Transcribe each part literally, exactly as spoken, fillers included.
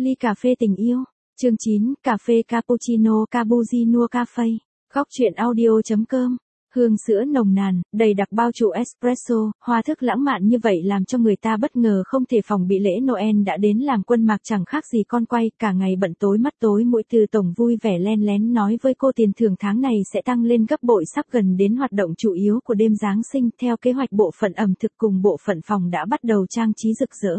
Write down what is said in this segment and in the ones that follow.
Ly cà phê tình yêu. Chương chín, cà phê cappuccino cappuccino cafe. Góc truyện audio chấm com. Hương sữa nồng nàn, đầy đặc bao trùm espresso, hoa thức lãng mạn như vậy làm cho người ta bất ngờ không thể phòng bị. Lễ Noel đã đến làm Quân Mạc chẳng khác gì con quay, cả ngày bận tối mắt tối mũi. Từ tổng vui vẻ len lén nói với cô tiền thưởng tháng này sẽ tăng lên gấp bội, sắp gần đến hoạt động chủ yếu của đêm Giáng sinh. Theo kế hoạch, bộ phận ẩm thực cùng bộ phận phòng đã bắt đầu trang trí rực rỡ.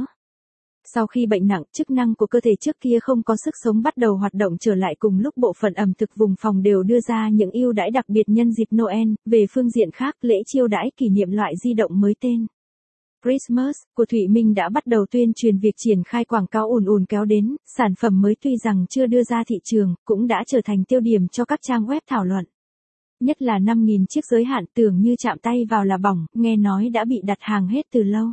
Sau khi bệnh nặng, chức năng của cơ thể trước kia không có sức sống bắt đầu hoạt động trở lại, cùng lúc bộ phận ẩm thực vùng phòng đều đưa ra những ưu đãi đặc biệt nhân dịp Noel. Về phương diện khác, lễ chiêu đãi kỷ niệm loại di động mới tên Christmas của Thụy Minh đã bắt đầu tuyên truyền việc triển khai quảng cáo ùn ùn kéo đến. Sản phẩm mới tuy rằng chưa đưa ra thị trường, cũng đã trở thành tiêu điểm cho các trang web thảo luận. Nhất là năm nghìn chiếc giới hạn, tưởng như chạm tay vào là bỏng, nghe nói đã bị đặt hàng hết từ lâu.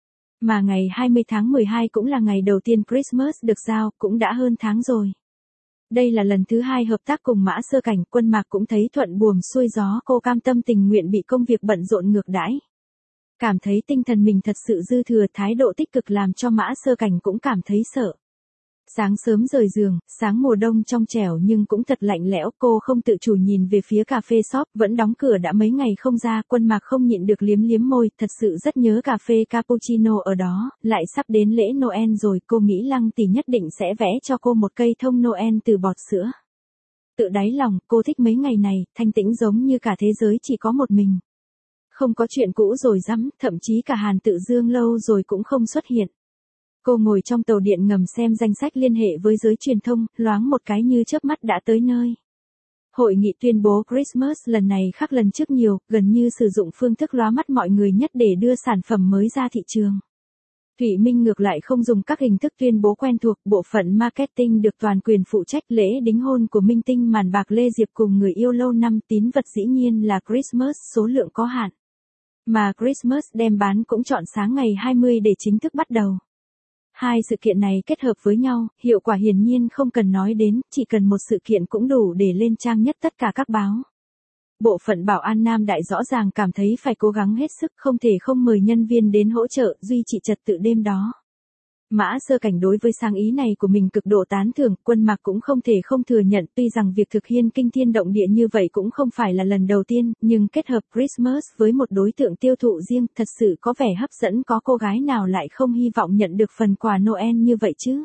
Mà ngày hai mươi tháng mười hai cũng là ngày đầu tiên Christmas được giao, cũng đã hơn tháng rồi. Đây là lần thứ hai hợp tác cùng Mã Sơ Cảnh, Quân Mạc cũng thấy thuận buồm xuôi gió, cô cam tâm tình nguyện bị công việc bận rộn ngược đãi. Cảm thấy tinh thần mình thật sự dư thừa, thái độ tích cực làm cho Mã Sơ Cảnh cũng cảm thấy sợ. Sáng sớm rời giường, sáng mùa đông trong trẻo nhưng cũng thật lạnh lẽo, cô không tự chủ nhìn về phía cà phê shop, vẫn đóng cửa đã mấy ngày không ra. Quân Mạc không nhịn được liếm liếm môi, thật sự rất nhớ cà phê cappuccino ở đó, lại sắp đến lễ Noel rồi, cô nghĩ Lăng tỷ nhất định sẽ vẽ cho cô một cây thông Noel từ bọt sữa. Tự đáy lòng, cô thích mấy ngày này, thanh tĩnh giống như cả thế giới chỉ có một mình. Không có chuyện cũ rồi rắm, thậm chí cả Hàn Tự Dương lâu rồi cũng không xuất hiện. Cô ngồi trong tàu điện ngầm xem danh sách liên hệ với giới truyền thông, loáng một cái như chớp mắt đã tới nơi. Hội nghị tuyên bố Christmas lần này khác lần trước nhiều, gần như sử dụng phương thức lóa mắt mọi người nhất để đưa sản phẩm mới ra thị trường. Thụy Minh ngược lại không dùng các hình thức tuyên bố quen thuộc, bộ phận marketing được toàn quyền phụ trách. Lễ đính hôn của minh tinh màn bạc Lê Diệp cùng người yêu lâu năm, tín vật dĩ nhiên là Christmas, số lượng có hạn. Mà Christmas đem bán cũng chọn sáng ngày hai mươi để chính thức bắt đầu. Hai sự kiện này kết hợp với nhau, hiệu quả hiển nhiên không cần nói đến, chỉ cần một sự kiện cũng đủ để lên trang nhất tất cả các báo. Bộ phận bảo an Nam Đại rõ ràng cảm thấy phải cố gắng hết sức, không thể không mời nhân viên đến hỗ trợ, duy trì trật tự đêm đó. Mã Sơ Cảnh đối với sáng ý này của mình cực độ tán thưởng, Quân Mạc cũng không thể không thừa nhận, tuy rằng việc thực hiện kinh thiên động địa như vậy cũng không phải là lần đầu tiên, nhưng kết hợp Christmas với một đối tượng tiêu thụ riêng, thật sự có vẻ hấp dẫn, có cô gái nào lại không hy vọng nhận được phần quà Noel như vậy chứ.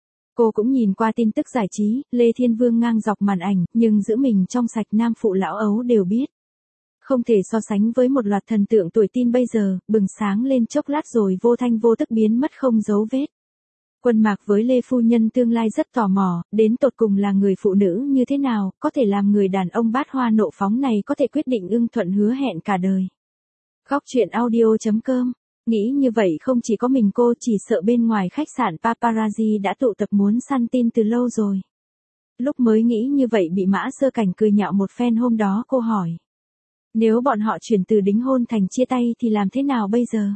Cô cũng nhìn qua tin tức giải trí, Lê Thiên Vương ngang dọc màn ảnh, nhưng giữ mình trong sạch nam phụ lão ấu đều biết. Không thể so sánh với một loạt thần tượng tuổi teen bây giờ, bừng sáng lên chốc lát rồi vô thanh vô tức biến mất không dấu vết. Quân Mạc với Lê Phu Nhân tương lai rất tò mò, đến tột cùng là người phụ nữ như thế nào, có thể làm người đàn ông bát hoa nộ phóng này có thể quyết định ưng thuận hứa hẹn cả đời. Góc truyện audio chấm com. Nghĩ như vậy không chỉ có mình cô, chỉ sợ bên ngoài khách sạn paparazzi đã tụ tập muốn săn tin từ lâu rồi. Lúc mới nghĩ như vậy bị Mã Sơ Cảnh cười nhạo một phen. Hôm đó cô hỏi, nếu bọn họ chuyển từ đính hôn thành chia tay thì làm thế nào bây giờ?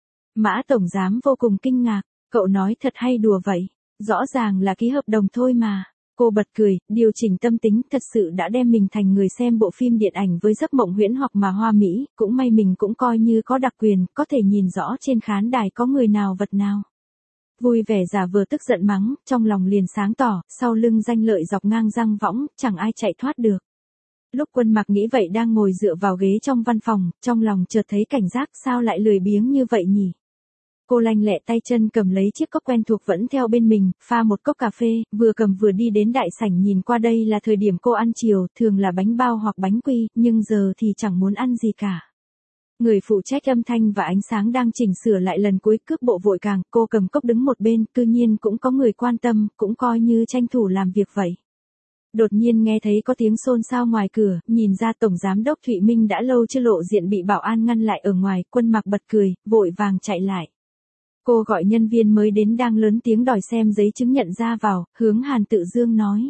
Mã tổng giám vô cùng kinh ngạc, cậu nói thật hay đùa vậy? Rõ ràng là ký hợp đồng thôi mà. Cô bật cười, điều chỉnh tâm tính, thật sự đã đem mình thành người xem bộ phim điện ảnh với giấc mộng huyễn hoặc mà hoa mỹ, cũng may mình cũng coi như có đặc quyền, có thể nhìn rõ trên khán đài có người nào vật nào. Vui vẻ giả vờ tức giận mắng, trong lòng liền sáng tỏ, sau lưng danh lợi dọc ngang răng võng, chẳng ai chạy thoát được. Lúc Quân Mạc nghĩ vậy đang ngồi dựa vào ghế trong văn phòng, trong lòng chợt thấy cảnh giác, sao lại lười biếng như vậy nhỉ? Cô lanh lẹ tay chân cầm lấy chiếc cốc quen thuộc vẫn theo bên mình, pha một cốc cà phê, vừa cầm vừa đi đến đại sảnh. Nhìn qua đây là thời điểm cô ăn chiều, thường là bánh bao hoặc bánh quy, nhưng giờ thì chẳng muốn ăn gì cả. Người phụ trách âm thanh và ánh sáng đang chỉnh sửa lại lần cuối cước bộ vội càng, cô cầm cốc đứng một bên, cư nhiên cũng có người quan tâm, cũng coi như tranh thủ làm việc vậy. Đột nhiên nghe thấy có tiếng xôn xao ngoài cửa, nhìn ra tổng giám đốc Thụy Minh đã lâu chưa lộ diện bị bảo an ngăn lại ở ngoài. Quân Mạc bật cười, vội vàng chạy lại. Cô gọi nhân viên mới đến đang lớn tiếng đòi xem giấy chứng nhận ra vào, hướng Hàn Tự Dương nói.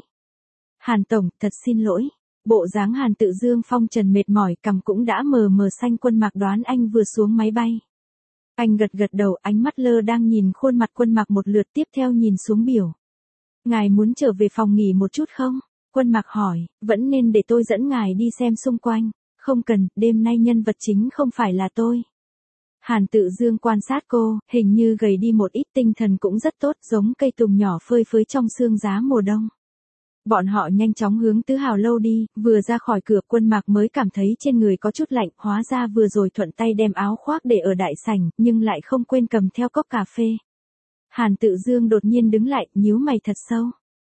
Hàn tổng, thật xin lỗi. Bộ dáng Hàn Tự Dương phong trần mệt mỏi, cằm cũng đã mờ mờ xanh. Quân Mạc đoán anh vừa xuống máy bay. Anh gật gật đầu, ánh mắt lơ đang nhìn khuôn mặt Quân Mạc một lượt, tiếp theo nhìn xuống biểu. Ngài muốn trở về phòng nghỉ một chút không? Quân Mạc hỏi, vẫn nên để tôi dẫn ngài đi xem xung quanh. Không cần, đêm nay nhân vật chính không phải là tôi. Hàn Tự Dương quan sát cô, hình như gầy đi một ít, tinh thần cũng rất tốt, giống cây tùng nhỏ phơi phới trong sương giá mùa đông. Bọn họ nhanh chóng hướng Tứ Hào lâu đi, vừa ra khỏi cửa Quân Mạc mới cảm thấy trên người có chút lạnh, hóa ra vừa rồi thuận tay đem áo khoác để ở đại sảnh, nhưng lại không quên cầm theo cốc cà phê. Hàn Tự Dương đột nhiên đứng lại, nhíu mày thật sâu.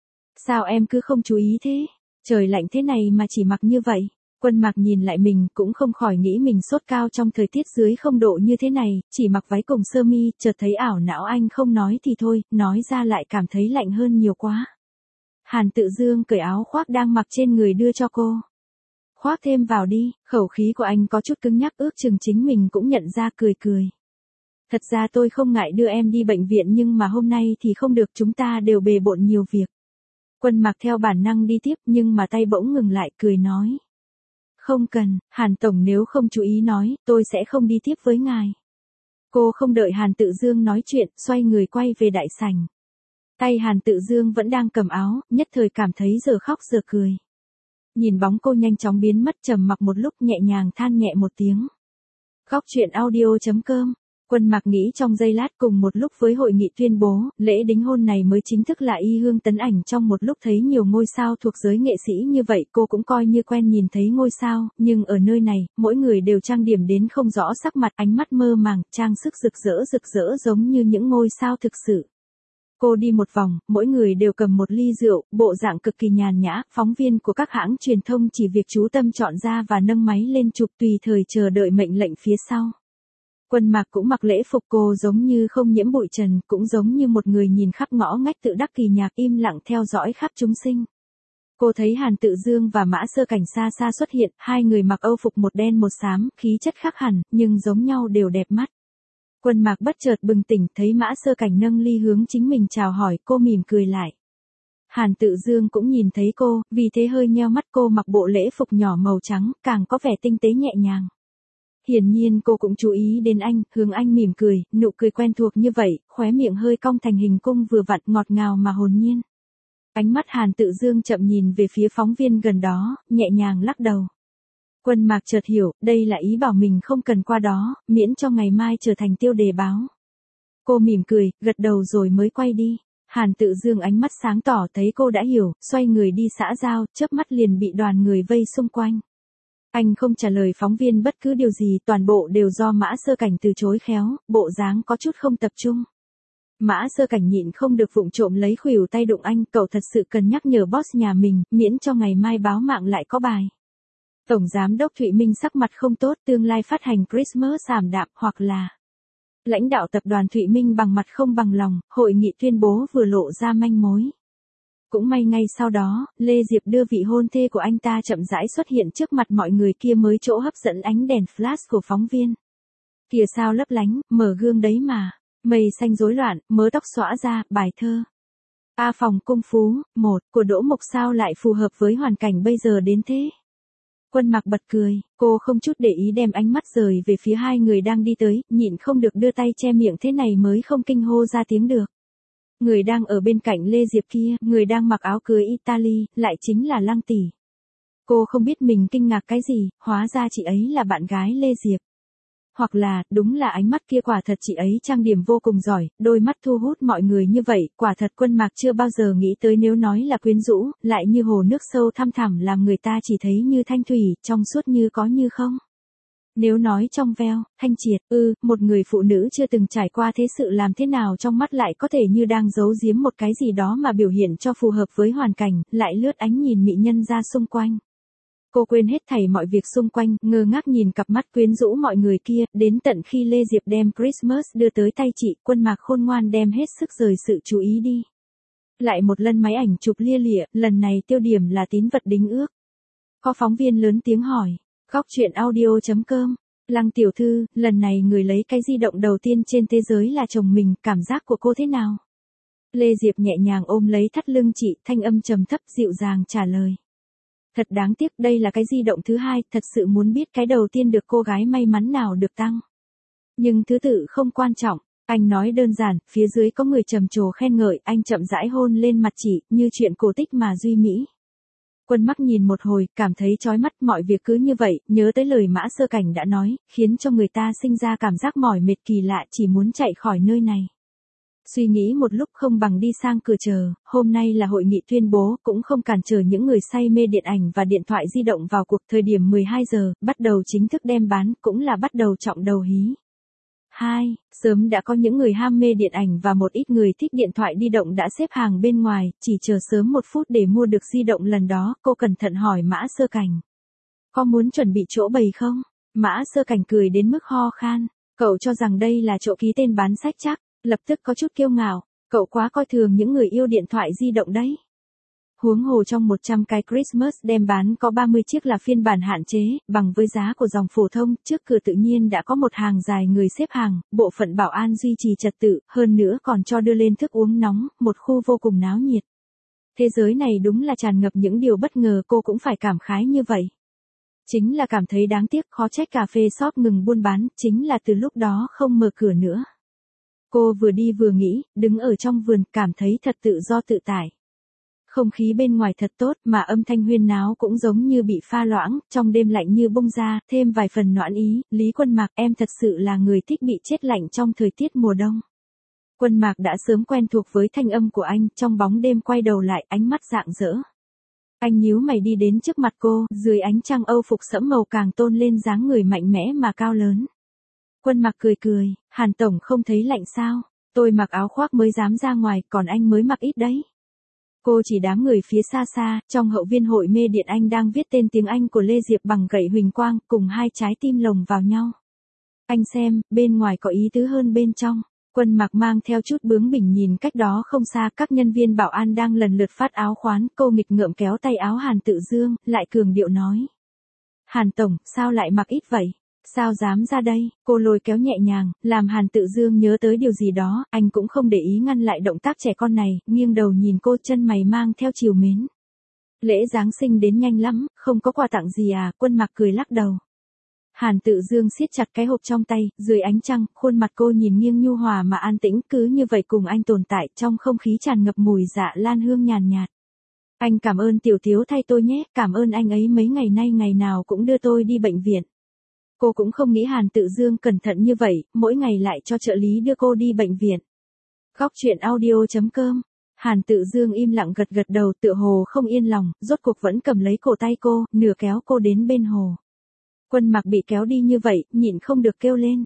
Sao em cứ không chú ý thế? Trời lạnh thế này mà chỉ mặc như vậy. Quân Mạc nhìn lại mình, cũng không khỏi nghĩ mình sốt cao trong thời tiết dưới không độ như thế này, chỉ mặc váy cùng sơ mi, chợt thấy ảo não, anh không nói thì thôi, nói ra lại cảm thấy lạnh hơn nhiều quá. Hàn Tự Dương cởi áo khoác đang mặc trên người đưa cho cô. Khoác thêm vào đi, khẩu khí của anh có chút cứng nhắc, ước chừng chính mình cũng nhận ra, cười cười. Thật ra tôi không ngại đưa em đi bệnh viện, nhưng mà hôm nay thì không được, chúng ta đều bề bộn nhiều việc. Quân Mạc theo bản năng đi tiếp, nhưng mà tay bỗng ngừng lại, cười nói. Không cần, Hàn Tổng nếu không chú ý nói, tôi sẽ không đi tiếp với ngài. Cô không đợi Hàn Tự Dương nói chuyện, xoay người quay về đại sảnh. Tay Hàn Tự Dương vẫn đang cầm áo, nhất thời cảm thấy giờ khóc giờ cười. Nhìn bóng cô nhanh chóng biến mất, trầm mặc một lúc, nhẹ nhàng than nhẹ một tiếng. Góc truyện audio chấm com. Quân Mạc nghĩ trong giây lát, cùng một lúc với hội nghị tuyên bố, lễ đính hôn này mới chính thức là Y Hương tấn ảnh. Trong một lúc thấy nhiều ngôi sao thuộc giới nghệ sĩ như vậy, cô cũng coi như quen nhìn thấy ngôi sao, nhưng ở nơi này, mỗi người đều trang điểm đến không rõ sắc mặt, ánh mắt mơ màng, trang sức rực rỡ rực rỡ giống như những ngôi sao thực sự. Cô đi một vòng, mỗi người đều cầm một ly rượu, bộ dạng cực kỳ nhàn nhã, phóng viên của các hãng truyền thông chỉ việc chú tâm chọn ra và nâng máy lên chụp, tùy thời chờ đợi mệnh lệnh phía sau. Quân Mạc cũng mặc lễ phục, cô giống như không nhiễm bụi trần, cũng giống như một người nhìn khắp ngõ ngách tự đắc kỳ nhạc, im lặng theo dõi khắp chúng sinh. Cô thấy Hàn Tự Dương và Mã Sơ Cảnh xa xa xuất hiện, hai người mặc âu phục một đen một xám, khí chất khác hẳn, nhưng giống nhau đều đẹp mắt. Quân Mạc bất chợt bừng tỉnh, thấy Mã Sơ Cảnh nâng ly hướng chính mình chào hỏi, cô mỉm cười lại. Hàn Tự Dương cũng nhìn thấy cô, vì thế hơi nheo mắt, cô mặc bộ lễ phục nhỏ màu trắng, càng có vẻ tinh tế nhẹ nhàng. Hiển nhiên cô cũng chú ý đến anh, hướng anh mỉm cười, nụ cười quen thuộc như vậy, khóe miệng hơi cong thành hình cung vừa vặn, ngọt ngào mà hồn nhiên. Ánh mắt Hàn Tự Dương chậm nhìn về phía phóng viên gần đó, nhẹ nhàng lắc đầu. Quân Mạc chợt hiểu, đây là ý bảo mình không cần qua đó, miễn cho ngày mai trở thành tiêu đề báo. Cô mỉm cười, gật đầu rồi mới quay đi. Hàn Tự Dương ánh mắt sáng tỏ, thấy cô đã hiểu, xoay người đi xã giao, chớp mắt liền bị đoàn người vây xung quanh. Anh không trả lời phóng viên bất cứ điều gì, toàn bộ đều do Mã Sơ Cảnh từ chối khéo, bộ dáng có chút không tập trung. Mã Sơ Cảnh nhịn không được vụng trộm lấy khuỷu tay đụng anh, cậu thật sự cần nhắc nhở boss nhà mình, miễn cho ngày mai báo mạng lại có bài. Tổng giám đốc Thụy Minh sắc mặt không tốt, tương lai phát hành Christmas ảm đạm, hoặc là lãnh đạo tập đoàn Thụy Minh bằng mặt không bằng lòng, hội nghị tuyên bố vừa lộ ra manh mối. Cũng may ngay sau đó, Lê Diệp đưa vị hôn thê của anh ta chậm rãi xuất hiện trước mặt mọi người, kia mới chỗ hấp dẫn ánh đèn flash của phóng viên. Kìa sao lấp lánh, mở gương đấy mà, mây xanh rối loạn, mớ tóc xõa ra, bài thơ. A phòng cung phú, một, của Đỗ Mục sao lại phù hợp với hoàn cảnh bây giờ đến thế? Quân Mạc bật cười, cô không chút để ý đem ánh mắt rời về phía hai người đang đi tới, nhịn không được đưa tay che miệng, thế này mới không kinh hô ra tiếng được. Người đang ở bên cạnh Lê Diệp kia, người đang mặc áo cưới Italy, lại chính là Lăng tỷ. Cô không biết mình kinh ngạc cái gì, hóa ra chị ấy là bạn gái Lê Diệp. Hoặc là, đúng là ánh mắt kia, quả thật chị ấy trang điểm vô cùng giỏi, đôi mắt thu hút mọi người như vậy, quả thật Quân Mạc chưa bao giờ nghĩ tới nếu nói là quyến rũ, lại như hồ nước sâu thăm thẳm làm người ta chỉ thấy như thanh thủy, trong suốt như có như không. Nếu nói trong veo, thanh triệt, ư, ừ, một người phụ nữ chưa từng trải qua thế sự làm thế nào trong mắt lại có thể như đang giấu giếm một cái gì đó mà biểu hiện cho phù hợp với hoàn cảnh, lại lướt ánh nhìn mỹ nhân ra xung quanh. Cô quên hết thảy mọi việc xung quanh, ngơ ngác nhìn cặp mắt quyến rũ mọi người kia, đến tận khi Lê Diệp đem Christmas đưa tới tay chị, Quân Mạc khôn ngoan đem hết sức rời sự chú ý đi. Lại một lần máy ảnh chụp lia lịa, lần này tiêu điểm là tín vật đính ước. Có phóng viên lớn tiếng hỏi. Góc truyện audio chấm com. Lăng tiểu thư, lần này người lấy cái di động đầu tiên trên thế giới là chồng mình, cảm giác của cô thế nào? Lê Diệp nhẹ nhàng ôm lấy thắt lưng chị, thanh âm trầm thấp dịu dàng trả lời. Thật đáng tiếc, đây là cái di động thứ hai, thật sự muốn biết cái đầu tiên được cô gái may mắn nào được tăng. Nhưng thứ tự không quan trọng, anh nói đơn giản, phía dưới có người trầm trồ khen ngợi, anh chậm rãi hôn lên mặt chị, như chuyện cổ tích mà duy mỹ. Quân Mặc nhìn một hồi, cảm thấy chói mắt, mọi việc cứ như vậy, nhớ tới lời Mã Sơ Cảnh đã nói, khiến cho người ta sinh ra cảm giác mỏi mệt kỳ lạ, chỉ muốn chạy khỏi nơi này. Suy nghĩ một lúc không bằng đi sang cửa chờ, hôm nay là hội nghị tuyên bố, cũng không cản trở những người say mê điện ảnh và điện thoại di động vào cuộc. Thời điểm mười hai giờ, bắt đầu chính thức đem bán, cũng là bắt đầu trọng đầu hí. hai. Sớm đã có những người ham mê điện ảnh và một ít người thích điện thoại di động đã xếp hàng bên ngoài, chỉ chờ sớm một phút để mua được di động lần đó. Cô cẩn thận hỏi Mã Sơ Cảnh. Có muốn chuẩn bị chỗ bày không? Mã Sơ Cảnh cười đến mức ho khan. Cậu cho rằng đây là chỗ ký tên bán sách chắc. Lập tức có chút kiêu ngạo. Cậu quá coi thường những người yêu điện thoại di động đấy. Huống hồ trong một trăm cái Christmas đem bán có ba mươi chiếc là phiên bản hạn chế, bằng với giá của dòng phổ thông, trước cửa tự nhiên đã có một hàng dài người xếp hàng, bộ phận bảo an duy trì trật tự, hơn nữa còn cho đưa lên thức uống nóng, một khu vô cùng náo nhiệt. Thế giới này đúng là tràn ngập những điều bất ngờ, cô cũng phải cảm khái như vậy. Chính là cảm thấy đáng tiếc, khó trách cà phê shop ngừng buôn bán, chính là từ lúc đó không mở cửa nữa. Cô vừa đi vừa nghĩ, đứng ở trong vườn, cảm thấy thật tự do tự tại. Không khí bên ngoài thật tốt, mà âm thanh huyên náo cũng giống như bị pha loãng, trong đêm lạnh như bông ra, thêm vài phần noãn ý. Lý Quân Mạc, em thật sự là người thích bị chết lạnh trong thời tiết mùa đông. Quân Mạc đã sớm quen thuộc với thanh âm của anh, trong bóng đêm quay đầu lại, ánh mắt rạng rỡ. Anh nhíu mày đi đến trước mặt cô, dưới ánh trăng âu phục sẫm màu càng tôn lên dáng người mạnh mẽ mà cao lớn. Quân Mạc cười cười, Hàn tổng không thấy lạnh sao? Tôi mặc áo khoác mới dám ra ngoài, còn anh mới mặc ít đấy. Cô chỉ đám người phía xa xa, trong hậu viên hội mê điện anh đang viết tên tiếng Anh của Lê Diệp bằng gậy huỳnh quang, cùng hai trái tim lồng vào nhau. Anh xem, bên ngoài có ý tứ hơn bên trong. Quân Mạc mang theo chút bướng bỉnh nhìn cách đó không xa, các nhân viên bảo an đang lần lượt phát áo khoán, cô nghịch ngợm kéo tay áo Hàn Tự Dương, lại cường điệu nói. Hàn tổng, sao lại mặc ít vậy? Sao dám ra đây? Cô lôi kéo nhẹ nhàng, làm Hàn Tự Dương nhớ tới điều gì đó, anh cũng không để ý ngăn lại động tác trẻ con này, nghiêng đầu nhìn cô, chân mày mang theo trìu mến. Lễ Giáng sinh đến nhanh lắm, không có quà tặng gì à? Quân Mạc cười lắc đầu. Hàn Tự Dương siết chặt cái hộp trong tay, dưới ánh trăng, khuôn mặt cô nhìn nghiêng nhu hòa mà an tĩnh, cứ như vậy cùng anh tồn tại, trong không khí tràn ngập mùi dạ lan hương nhàn nhạt. Anh cảm ơn Tiểu Thiếu thay tôi nhé, cảm ơn anh ấy mấy ngày nay ngày nào cũng đưa tôi đi bệnh viện. Cô cũng không nghĩ Hàn Tự Dương cẩn thận như vậy, mỗi ngày lại cho trợ lý đưa cô đi bệnh viện. Góc truyện audio chấm com. Hàn Tự Dương im lặng gật gật đầu, tựa hồ không yên lòng, rốt cuộc vẫn cầm lấy cổ tay cô, nửa kéo cô đến bên hồ. Quân Mạc bị kéo đi như vậy, nhịn không được kêu lên.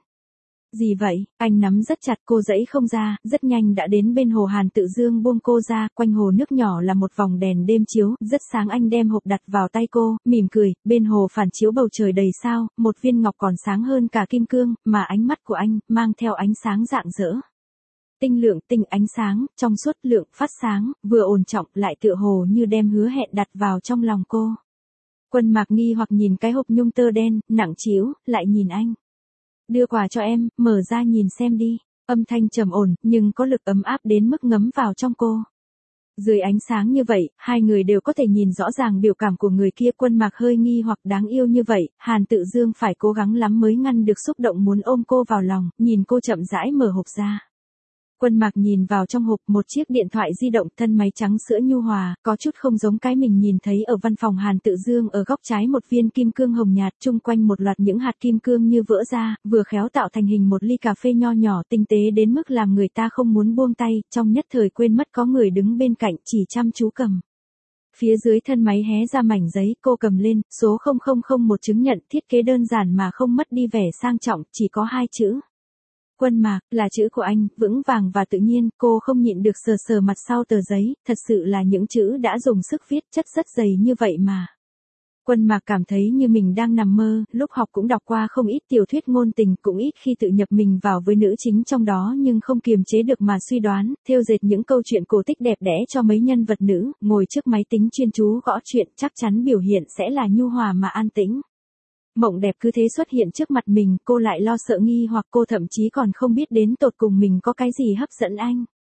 Gì vậy? Anh nắm rất chặt, cô dãy không ra, rất nhanh đã đến bên hồ. Hàn Tự Dương buông cô ra, quanh hồ nước nhỏ là một vòng đèn đêm chiếu, rất sáng. Anh đem hộp đặt vào tay cô, mỉm cười, bên hồ phản chiếu bầu trời đầy sao, một viên ngọc còn sáng hơn cả kim cương, mà ánh mắt của anh, mang theo ánh sáng rạng rỡ. Tinh lượng, tinh ánh sáng, trong suốt lượng, phát sáng, vừa ổn trọng, lại tựa hồ như đem hứa hẹn đặt vào trong lòng cô. Quân Mạc nghi hoặc nhìn cái hộp nhung tơ đen, nặng trĩu, lại nhìn anh. Đưa quà cho em, mở ra nhìn xem đi. Âm thanh trầm ổn, nhưng có lực ấm áp đến mức ngấm vào trong cô. Dưới ánh sáng như vậy, hai người đều có thể nhìn rõ ràng biểu cảm của người kia. Quân Mạc hơi nghi hoặc đáng yêu như vậy, Hàn Tự Dương phải cố gắng lắm mới ngăn được xúc động muốn ôm cô vào lòng, nhìn cô chậm rãi mở hộp ra. Quân Mạc nhìn vào trong hộp, một chiếc điện thoại di động, thân máy trắng sữa nhu hòa, có chút không giống cái mình nhìn thấy ở văn phòng Hàn Tự Dương. Ở góc trái một viên kim cương hồng nhạt, chung quanh một loạt những hạt kim cương như vỡ ra, vừa khéo tạo thành hình một ly cà phê nho nhỏ, tinh tế đến mức làm người ta không muốn buông tay, trong nhất thời quên mất có người đứng bên cạnh, chỉ chăm chú cầm. Phía dưới thân máy hé ra mảnh giấy, cô cầm lên, số không không không một chứng nhận, thiết kế đơn giản mà không mất đi vẻ sang trọng, chỉ có hai chữ. Quân Mạc, là chữ của anh, vững vàng và tự nhiên, cô không nhịn được sờ sờ mặt sau tờ giấy, thật sự là những chữ đã dùng sức viết, chất rất dày như vậy mà. Quân Mạc cảm thấy như mình đang nằm mơ, lúc học cũng đọc qua không ít tiểu thuyết ngôn tình, cũng ít khi tự nhập mình vào với nữ chính trong đó, nhưng không kiềm chế được mà suy đoán, thêu dệt những câu chuyện cổ tích đẹp đẽ cho mấy nhân vật nữ, ngồi trước máy tính chuyên chú gõ chuyện, chắc chắn biểu hiện sẽ là nhu hòa mà an tĩnh. Mộng đẹp cứ thế xuất hiện trước mặt mình, cô lại lo sợ nghi hoặc cô thậm chí còn không biết đến tột cùng mình có cái gì hấp dẫn anh.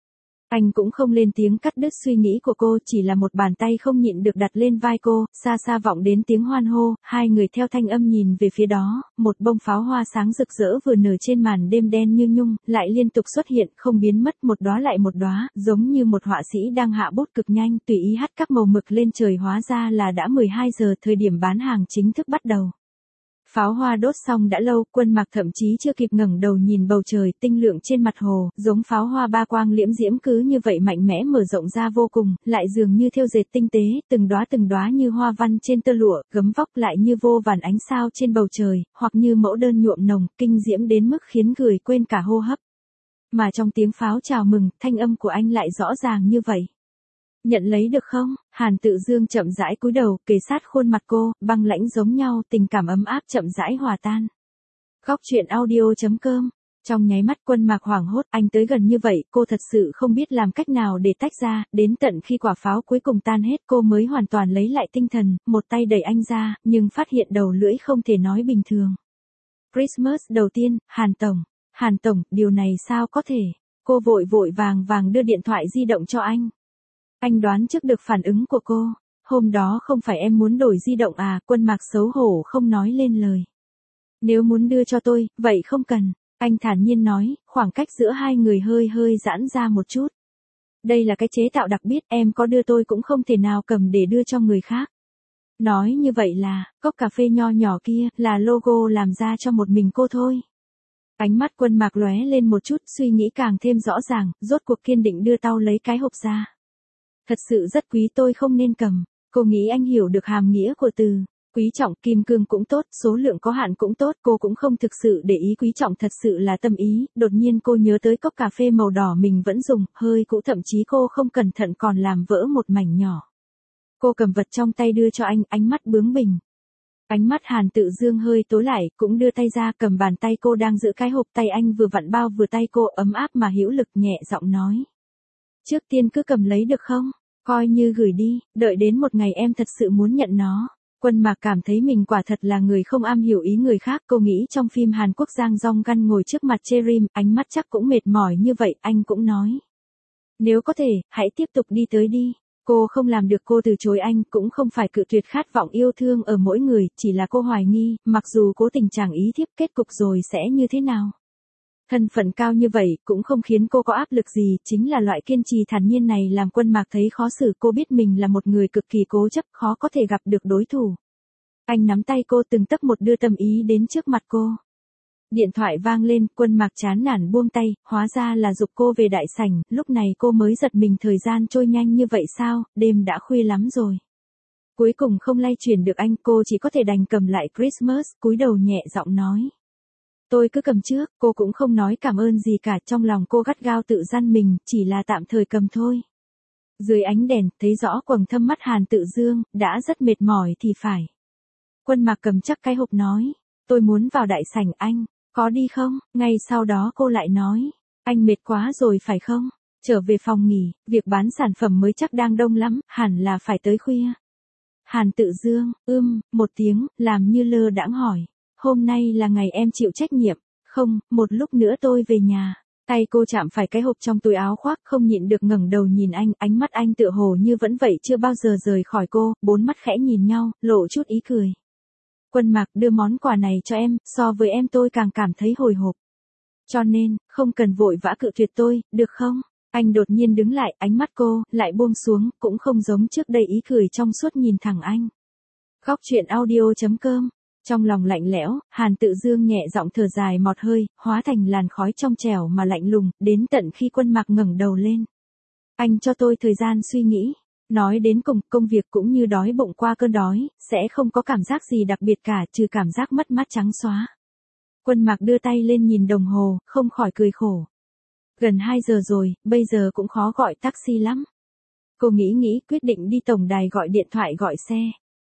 Anh cũng không lên tiếng cắt đứt suy nghĩ của cô, chỉ là một bàn tay không nhịn được đặt lên vai cô, xa xa vọng đến tiếng hoan hô, hai người theo thanh âm nhìn về phía đó, một bông pháo hoa sáng rực rỡ vừa nở trên màn đêm đen như nhung, lại liên tục xuất hiện, không biến mất một đóa lại một đóa, giống như một họa sĩ đang hạ bút cực nhanh, tùy ý hắt các màu mực lên trời, hóa ra là đã mười hai giờ, thời điểm bán hàng chính thức bắt đầu. Pháo hoa đốt xong đã lâu, Quân Mạc thậm chí chưa kịp ngẩng đầu nhìn bầu trời, tinh lượng trên mặt hồ, giống pháo hoa ba quang liễm diễm cứ như vậy mạnh mẽ mở rộng ra vô cùng, lại dường như thêu dệt tinh tế, từng đóa từng đóa như hoa văn trên tơ lụa, gấm vóc lại như vô vàn ánh sao trên bầu trời, hoặc như mẫu đơn nhuộm nồng, kinh diễm đến mức khiến người quên cả hô hấp. Mà trong tiếng pháo chào mừng, thanh âm của anh lại rõ ràng như vậy. Nhận lấy được không? Hàn Tự Dương chậm rãi cúi đầu, kề sát khuôn mặt cô, băng lãnh giống nhau, tình cảm ấm áp chậm rãi hòa tan. Góc truyện audio chấm com. Trong nháy mắt Quân Mạc hoảng hốt, anh tới gần như vậy, cô thật sự không biết làm cách nào để tách ra, đến tận khi quả pháo cuối cùng tan hết cô mới hoàn toàn lấy lại tinh thần, một tay đẩy anh ra, nhưng phát hiện đầu lưỡi không thể nói bình thường. Christmas đầu tiên, Hàn Tổng, Hàn Tổng, điều này sao có thể? Cô vội vội vàng vàng đưa điện thoại di động cho anh. Anh đoán trước được phản ứng của cô. Hôm đó không phải em muốn đổi di động à? Quân Mạc xấu hổ không nói lên lời. Nếu muốn đưa cho tôi, vậy không cần. Anh thản nhiên nói, khoảng cách giữa hai người hơi hơi giãn ra một chút. Đây là cái chế tạo đặc biệt, em có đưa tôi cũng không thể nào cầm để đưa cho người khác. Nói như vậy là, cốc cà phê nho nhỏ kia, là logo làm ra cho một mình cô thôi. Ánh mắt Quân Mạc lóe lên một chút, suy nghĩ càng thêm rõ ràng, rốt cuộc kiên định đưa tao lấy cái hộp ra. Thật sự rất quý, tôi không nên cầm. Cô nghĩ anh hiểu được hàm nghĩa của từ quý trọng, kim cương cũng tốt, số lượng có hạn cũng tốt, cô cũng không thực sự để ý quý trọng thật sự là tâm ý, đột nhiên cô nhớ tới cốc cà phê màu đỏ mình vẫn dùng, hơi cũ thậm chí cô không cẩn thận còn làm vỡ một mảnh nhỏ. Cô cầm vật trong tay đưa cho anh, ánh mắt bướng bỉnh. Ánh mắt Hàn Tự Dương hơi tối lại, cũng đưa tay ra cầm bàn tay cô đang giữ cái hộp, tay anh vừa vặn bao vừa tay cô, ấm áp mà hữu lực, nhẹ giọng nói. Trước tiên cứ cầm lấy được không? Coi như gửi đi, đợi đến một ngày em thật sự muốn nhận nó. Quân Mạc cảm thấy mình quả thật là người không am hiểu ý người khác, cô nghĩ trong phim Hàn Quốc Giang Dong Gun ngồi trước mặt Cherim, ánh mắt chắc cũng mệt mỏi như vậy, anh cũng nói. Nếu có thể, hãy tiếp tục đi tới đi. Cô không làm được cô từ chối anh, cũng không phải cự tuyệt khát vọng yêu thương ở mỗi người, chỉ là cô hoài nghi, mặc dù cố tình chẳng ý thiếp kết cục rồi sẽ như thế nào. Thân phận cao như vậy cũng không khiến cô có áp lực gì, chính là loại kiên trì thản nhiên này làm Quân Mạc thấy khó xử, cô biết mình là một người cực kỳ cố chấp, khó có thể gặp được đối thủ. Anh nắm tay cô từng tấc một đưa tâm ý đến trước mặt cô. Điện thoại vang lên, Quân Mạc chán nản buông tay, hóa ra là giục cô về đại sảnh, lúc này cô mới giật mình, thời gian trôi nhanh như vậy sao, đêm đã khuya lắm rồi. Cuối cùng không lay chuyển được anh, cô chỉ có thể đành cầm lại Christmas, cúi đầu nhẹ giọng nói. Tôi cứ cầm trước, cô cũng không nói cảm ơn gì cả, trong lòng cô gắt gao tự dằn mình, chỉ là tạm thời cầm thôi. Dưới ánh đèn, thấy rõ quầng thâm mắt Hàn Tự Dương, đã rất mệt mỏi thì phải. Quân Mạc cầm chắc cái hộp nói, tôi muốn vào đại sảnh, anh, có đi không? Ngay sau đó cô lại nói, anh mệt quá rồi phải không? Trở về phòng nghỉ, việc bán sản phẩm mới chắc đang đông lắm, hẳn là phải tới khuya. Hàn Tự Dương, ưm, một tiếng, làm như lơ đãng hỏi. Hôm nay là ngày em chịu trách nhiệm, không, một lúc nữa tôi về nhà. Tay cô chạm phải cái hộp trong túi áo khoác, không nhịn được ngẩng đầu nhìn anh, ánh mắt anh tựa hồ như vẫn vậy, chưa bao giờ rời khỏi cô, bốn mắt khẽ nhìn nhau, lộ chút ý cười. Quân Mạc, đưa món quà này cho em, so với em tôi càng cảm thấy hồi hộp. Cho nên, không cần vội vã cự tuyệt tôi, được không? Anh đột nhiên đứng lại, ánh mắt cô, lại buông xuống, cũng không giống trước đây ý cười trong suốt nhìn thẳng anh. Góc truyện audio chấm com. Trong lòng lạnh lẽo, Hàn Tự Dương nhẹ giọng thở dài một hơi, hóa thành làn khói trong trẻo mà lạnh lùng, đến tận khi Quân Mạc ngẩng đầu lên. Anh cho tôi thời gian suy nghĩ. Nói đến cùng, công việc cũng như đói bụng qua cơn đói, sẽ không có cảm giác gì đặc biệt cả, trừ cảm giác mất mát trắng xóa. Quân Mạc đưa tay lên nhìn đồng hồ, không khỏi cười khổ. Gần hai giờ rồi, bây giờ cũng khó gọi taxi lắm. Cô nghĩ nghĩ, quyết định đi tổng đài gọi điện thoại gọi xe.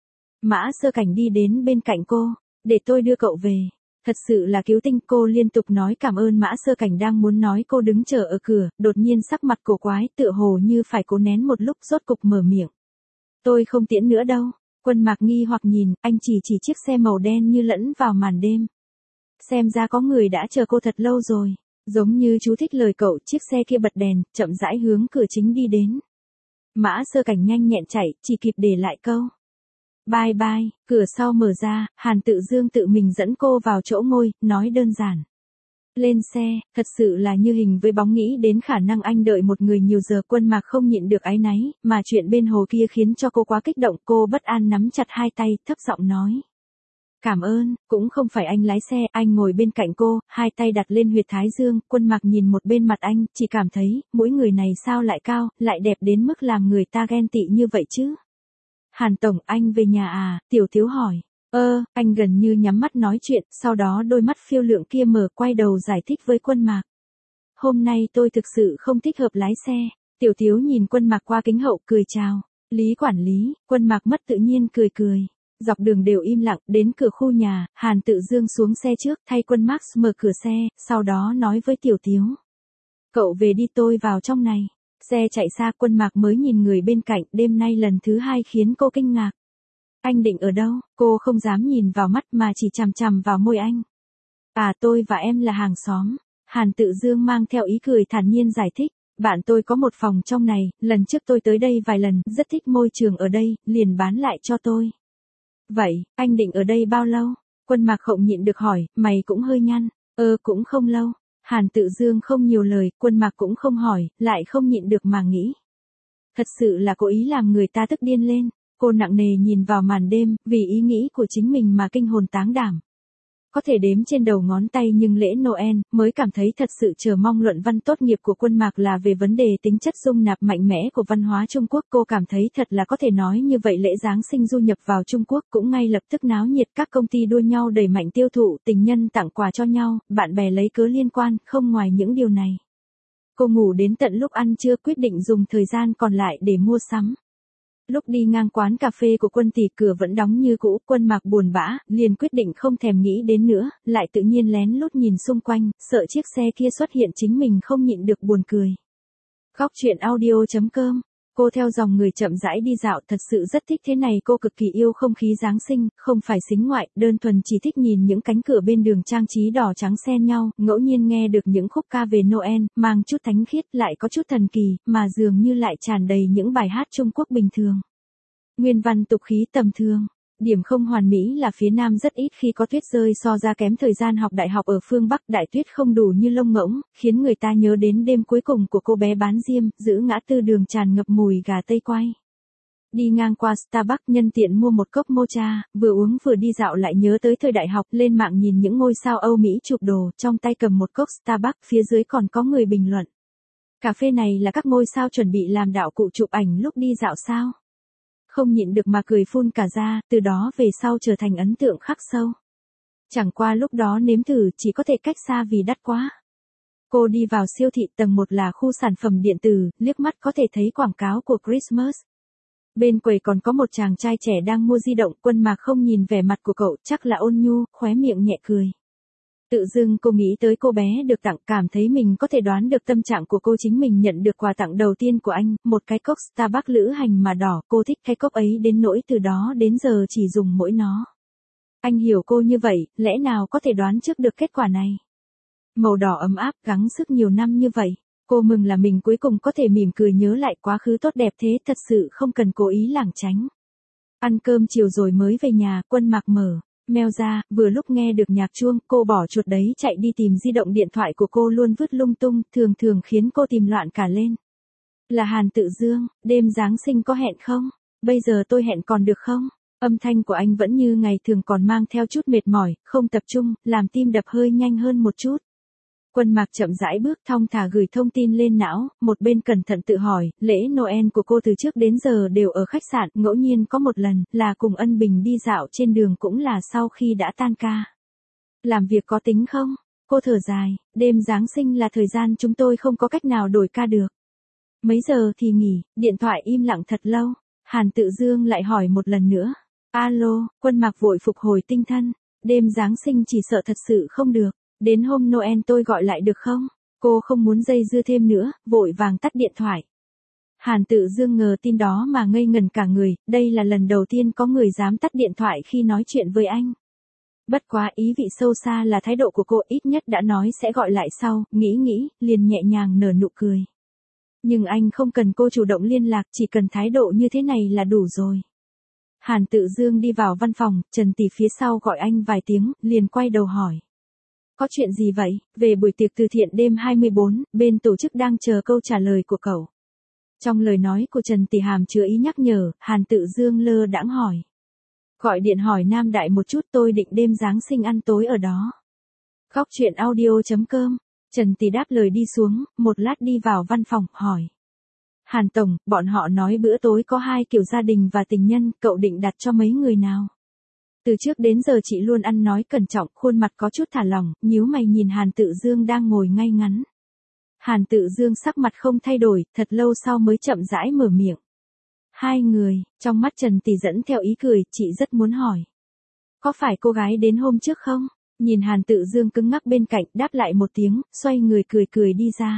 Mã Sơ Cảnh đi đến bên cạnh cô, để tôi đưa cậu về. Thật sự là cứu tinh, cô liên tục nói cảm ơn. Mã Sơ Cảnh đang muốn nói, cô đứng chờ ở cửa, đột nhiên sắc mặt cổ quái, tựa hồ như phải cố nén một lúc, rốt cục mở miệng. Tôi không tiễn nữa đâu. Quân Mạc nghi hoặc nhìn, anh chỉ chỉ chiếc xe màu đen như lẫn vào màn đêm. Xem ra có người đã chờ cô thật lâu rồi. Giống như chú thích lời cậu, chiếc xe kia bật đèn, chậm rãi hướng cửa chính đi đến. Mã Sơ Cảnh nhanh nhẹn chạy, chỉ kịp để lại câu bye bye, cửa sau mở ra, Hàn Tự Dương tự mình dẫn cô vào chỗ ngồi, nói đơn giản. Lên xe, thật sự là như hình với bóng, nghĩ đến khả năng anh đợi một người nhiều giờ. Quân Mạc không nhịn được áy náy, mà chuyện bên hồ kia khiến cho cô quá kích động, cô bất an nắm chặt hai tay, thấp giọng nói. Cảm ơn, cũng không phải anh lái xe, anh ngồi bên cạnh cô, hai tay đặt lên huyệt thái dương. Quân Mạc nhìn một bên mặt anh, chỉ cảm thấy, mũi người này sao lại cao, lại đẹp đến mức làm người ta ghen tị như vậy chứ. Hàn Tổng, anh về nhà à? Tiểu Thiếu hỏi. Ơ, anh gần như nhắm mắt nói chuyện, sau đó đôi mắt phiêu lượng kia mở, quay đầu giải thích với Quân Mạc. Hôm nay tôi thực sự không thích hợp lái xe. Tiểu Thiếu nhìn Quân Mạc qua kính hậu, cười chào. Lý quản lý. Quân Mạc mất tự nhiên cười cười. Dọc đường đều im lặng, đến cửa khu nhà, Hàn Tự Dương xuống xe trước, thay Quân Max mở cửa xe, sau đó nói với Tiểu Thiếu. Cậu về đi, tôi vào trong này. Xe chạy xa, Quân Mạc mới nhìn người bên cạnh, đêm nay lần thứ hai khiến cô kinh ngạc. Anh định ở đâu? Cô không dám nhìn vào mắt mà chỉ chằm chằm vào môi anh. À, tôi và em là hàng xóm. Hàn Tự Dương mang theo ý cười thản nhiên giải thích. Bạn tôi có một phòng trong này, lần trước tôi tới đây vài lần, rất thích môi trường ở đây, liền bán lại cho tôi. Vậy, anh định ở đây bao lâu? Quân Mạc không nhịn được hỏi, mày cũng hơi nhăn. Ơ, cũng không lâu. Hàn Tự Dương không nhiều lời, Quân Mạc cũng không hỏi, lại không nhịn được mà nghĩ. Thật sự là cố ý làm người ta tức điên lên. Cô nặng nề nhìn vào màn đêm, vì ý nghĩ của chính mình mà kinh hồn táng đảm. Có thể đếm trên đầu ngón tay, nhưng lễ Noel mới cảm thấy thật sự chờ mong. Luận văn tốt nghiệp của Quân Mạc là về vấn đề tính chất dung nạp mạnh mẽ của văn hóa Trung Quốc. Cô cảm thấy thật là có thể nói như vậy. Lễ Giáng sinh du nhập vào Trung Quốc cũng ngay lập tức náo nhiệt, các công ty đua nhau đẩy mạnh tiêu thụ, tình nhân tặng quà cho nhau, bạn bè lấy cớ liên quan. Không ngoài những điều này, cô ngủ đến tận lúc ăn trưa, quyết định dùng thời gian còn lại để mua sắm. Lúc đi ngang quán cà phê của Quân tỷ, cửa vẫn đóng như cũ. Quân Mạc buồn bã, liền quyết định không thèm nghĩ đến nữa, lại tự nhiên lén lút nhìn xung quanh, sợ chiếc xe kia xuất hiện chính mình không nhịn được buồn cười. Góc truyện audio chấm com. Cô theo dòng người chậm rãi đi dạo, thật sự rất thích thế này. Cô cực kỳ yêu không khí Giáng sinh, không phải xính ngoại, đơn thuần chỉ thích nhìn những cánh cửa bên đường trang trí đỏ trắng xen nhau, ngẫu nhiên nghe được những khúc ca về Noel, mang chút thánh khiết, lại có chút thần kỳ, mà dường như lại tràn đầy những bài hát Trung Quốc bình thường. Nguyên văn tục khí tầm thường. Điểm không hoàn mỹ là phía Nam rất ít khi có tuyết rơi, so ra kém thời gian học đại học ở phương Bắc. Đại tuyết không đủ như lông ngỗng, khiến người ta nhớ đến đêm cuối cùng của cô bé bán diêm, giữ ngã tư đường tràn ngập mùi gà tây quay. Đi ngang qua Starbucks, nhân tiện mua một cốc mocha, vừa uống vừa đi dạo lại nhớ tới thời đại học. Lên mạng nhìn những ngôi sao Âu Mỹ chụp đồ, trong tay cầm một cốc Starbucks, phía dưới còn có người bình luận. Cà phê này là các ngôi sao chuẩn bị làm đạo cụ chụp ảnh lúc đi dạo sao? Không nhịn được mà cười phun cả ra, từ đó về sau trở thành ấn tượng khắc sâu. Chẳng qua lúc đó nếm thử chỉ có thể cách xa vì đắt quá. Cô đi vào siêu thị, tầng một là khu sản phẩm điện tử, liếc mắt có thể thấy quảng cáo của Christmas. Bên quầy còn có một chàng trai trẻ đang mua di động. Quân Mạc không nhìn vẻ mặt của cậu, chắc là ôn nhu, khóe miệng nhẹ cười. Tự dưng cô nghĩ tới cô bé được tặng, cảm thấy mình có thể đoán được tâm trạng của cô. Chính mình nhận được quà tặng đầu tiên của anh, một cái cốc Starbucks lữ hành mà đỏ. Cô thích cái cốc ấy đến nỗi từ đó đến giờ chỉ dùng mỗi nó. Anh hiểu cô như vậy, lẽ nào có thể đoán trước được kết quả này? Màu đỏ ấm áp, gắng sức nhiều năm như vậy. Cô mừng là mình cuối cùng có thể mỉm cười nhớ lại quá khứ tốt đẹp thế, thật sự không cần cố ý lảng tránh. Ăn cơm chiều rồi mới về nhà, Quân Mạc mở mail ra, vừa lúc nghe được nhạc chuông, cô bỏ chuột đấy chạy đi tìm di động. Điện thoại của cô luôn vứt lung tung, thường thường khiến cô tìm loạn cả lên. Là Hàn Tự Dương, đêm Giáng sinh có hẹn không? Bây giờ tôi hẹn còn được không? Âm thanh của anh vẫn như ngày thường, còn mang theo chút mệt mỏi, không tập trung, làm tim đập hơi nhanh hơn một chút. Quân Mạc chậm rãi bước thong thả gửi thông tin lên não, một bên cẩn thận tự hỏi, lễ Noel của cô từ trước đến giờ đều ở khách sạn, ngẫu nhiên có một lần là cùng Ân Bình đi dạo trên đường, cũng là sau khi đã tan ca. Làm việc có tính không? Cô thở dài, đêm Giáng sinh là thời gian chúng tôi không có cách nào đổi ca được. Mấy giờ thì nghỉ? Điện thoại im lặng thật lâu. Hàn Tự Dương lại hỏi một lần nữa. Alo, Quân Mạc vội phục hồi tinh thần. Đêm Giáng sinh chỉ sợ thật sự không được. Đến hôm Noel tôi gọi lại được không? Cô không muốn dây dưa thêm nữa, vội vàng tắt điện thoại. Hàn Tự Dương ngờ tin đó mà ngây ngần cả người, đây là lần đầu tiên có người dám tắt điện thoại khi nói chuyện với anh. Bất quá ý vị sâu xa là thái độ của cô ít nhất đã nói sẽ gọi lại sau, nghĩ nghĩ, liền nhẹ nhàng nở nụ cười. Nhưng anh không cần cô chủ động liên lạc, chỉ cần thái độ như thế này là đủ rồi. Hàn Tự Dương đi vào văn phòng, Trần Tỷ phía sau gọi anh vài tiếng, liền quay đầu hỏi. Có chuyện gì vậy? Về buổi tiệc từ thiện đêm hai mươi bốn, bên tổ chức đang chờ câu trả lời của cậu. Trong lời nói của Trần Tỷ hàm chứa ý nhắc nhở, Hàn Tự Dương lơ đãng hỏi. Gọi điện hỏi Nam Đại một chút, tôi định đêm Giáng sinh ăn tối ở đó. Góc chuyện audio chấm com. Trần Tỷ đáp lời đi xuống, một lát đi vào văn phòng, hỏi. Hàn Tổng, bọn họ nói bữa tối có hai kiểu gia đình và tình nhân, cậu định đặt cho mấy người nào? Từ trước đến giờ chị luôn ăn nói cẩn trọng, khuôn mặt có chút thả lỏng, nhíu mày nhìn Hàn Tự Dương đang ngồi ngay ngắn. Hàn Tự Dương sắc mặt không thay đổi, thật lâu sau mới chậm rãi mở miệng. Hai người, trong mắt Trần Tỷ dẫn theo ý cười, chị rất muốn hỏi. Có phải cô gái đến hôm trước không? Nhìn Hàn Tự Dương cứng ngắc bên cạnh, đáp lại một tiếng, xoay người cười cười đi ra.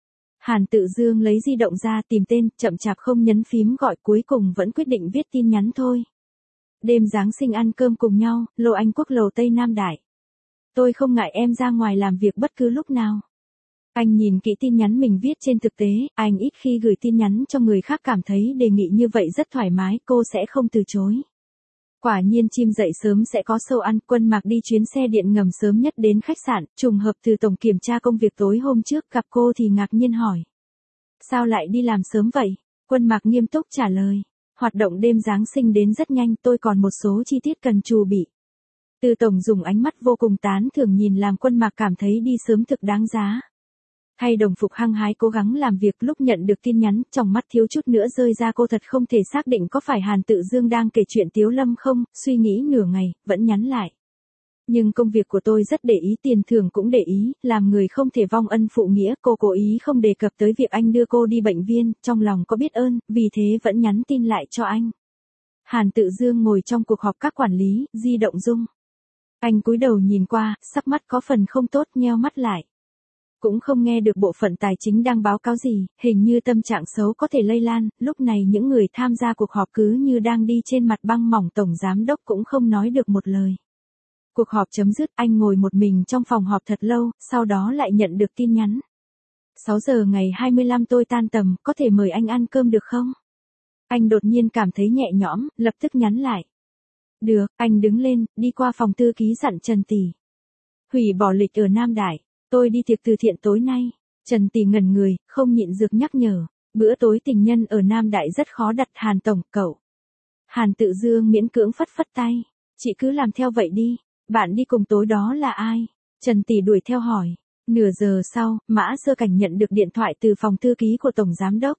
Hàn Tự Dương lấy di động ra tìm tên, chậm chạp không nhấn phím gọi, cuối cùng vẫn quyết định viết tin nhắn thôi. Đêm Giáng sinh ăn cơm cùng nhau, Lô Anh Quốc lầu Tây Nam Đại. Tôi không ngại em ra ngoài làm việc bất cứ lúc nào. Anh nhìn kỹ tin nhắn mình viết, trên thực tế, anh ít khi gửi tin nhắn cho người khác, cảm thấy đề nghị như vậy rất thoải mái, cô sẽ không từ chối. Quả nhiên chim dậy sớm sẽ có sâu ăn, Quân Mạc đi chuyến xe điện ngầm sớm nhất đến khách sạn, trùng hợp từ tổng kiểm tra công việc tối hôm trước, gặp cô thì ngạc nhiên hỏi. Sao lại đi làm sớm vậy? Quân Mạc nghiêm túc trả lời. Hoạt động đêm Giáng sinh đến rất nhanh, tôi còn một số chi tiết cần chuẩn bị. Từ tổng dùng ánh mắt vô cùng tán thưởng nhìn làm Quân Mạc cảm thấy đi sớm thực đáng giá. Thay đồng phục hăng hái cố gắng làm việc, lúc nhận được tin nhắn, trong mắt thiếu chút nữa rơi ra, cô thật không thể xác định có phải Hàn Tự Dương đang kể chuyện Tiếu Lâm không, suy nghĩ nửa ngày, vẫn nhắn lại. Nhưng công việc của tôi rất để ý, tiền thưởng cũng để ý, làm người không thể vong ân phụ nghĩa, cô cố ý không đề cập tới việc anh đưa cô đi bệnh viên, trong lòng có biết ơn, vì thế vẫn nhắn tin lại cho anh. Hàn Tự Dương ngồi trong cuộc họp các quản lý, di động rung. Anh cúi đầu nhìn qua, sắc mắt có phần không tốt, nheo mắt lại. Cũng không nghe được bộ phận tài chính đang báo cáo gì, hình như tâm trạng xấu có thể lây lan, lúc này những người tham gia cuộc họp cứ như đang đi trên mặt băng mỏng, tổng giám đốc cũng không nói được một lời. Cuộc họp chấm dứt, anh ngồi một mình trong phòng họp thật lâu, sau đó lại nhận được tin nhắn. sáu giờ ngày hai mươi lăm tôi tan tầm, có thể mời anh ăn cơm được không? Anh đột nhiên cảm thấy nhẹ nhõm, lập tức nhắn lại. Được, anh đứng lên, đi qua phòng thư ký dặn Trần Tỷ. Hủy bỏ lịch ở Nam Đại. Tôi đi tiệc từ thiện tối nay. Trần Tỷ ngẩn người, không nhịn được nhắc nhở. Bữa tối tình nhân ở Nam Đại rất khó đặt. Hàn Tổng, cậu. Hàn Tự Dương miễn cưỡng phất phất tay. Chị cứ làm theo vậy đi. Bạn đi cùng tối đó là ai? Trần Tỷ đuổi theo hỏi. Nửa giờ sau, Mã Sơ Cảnh nhận được điện thoại từ phòng thư ký của Tổng Giám Đốc.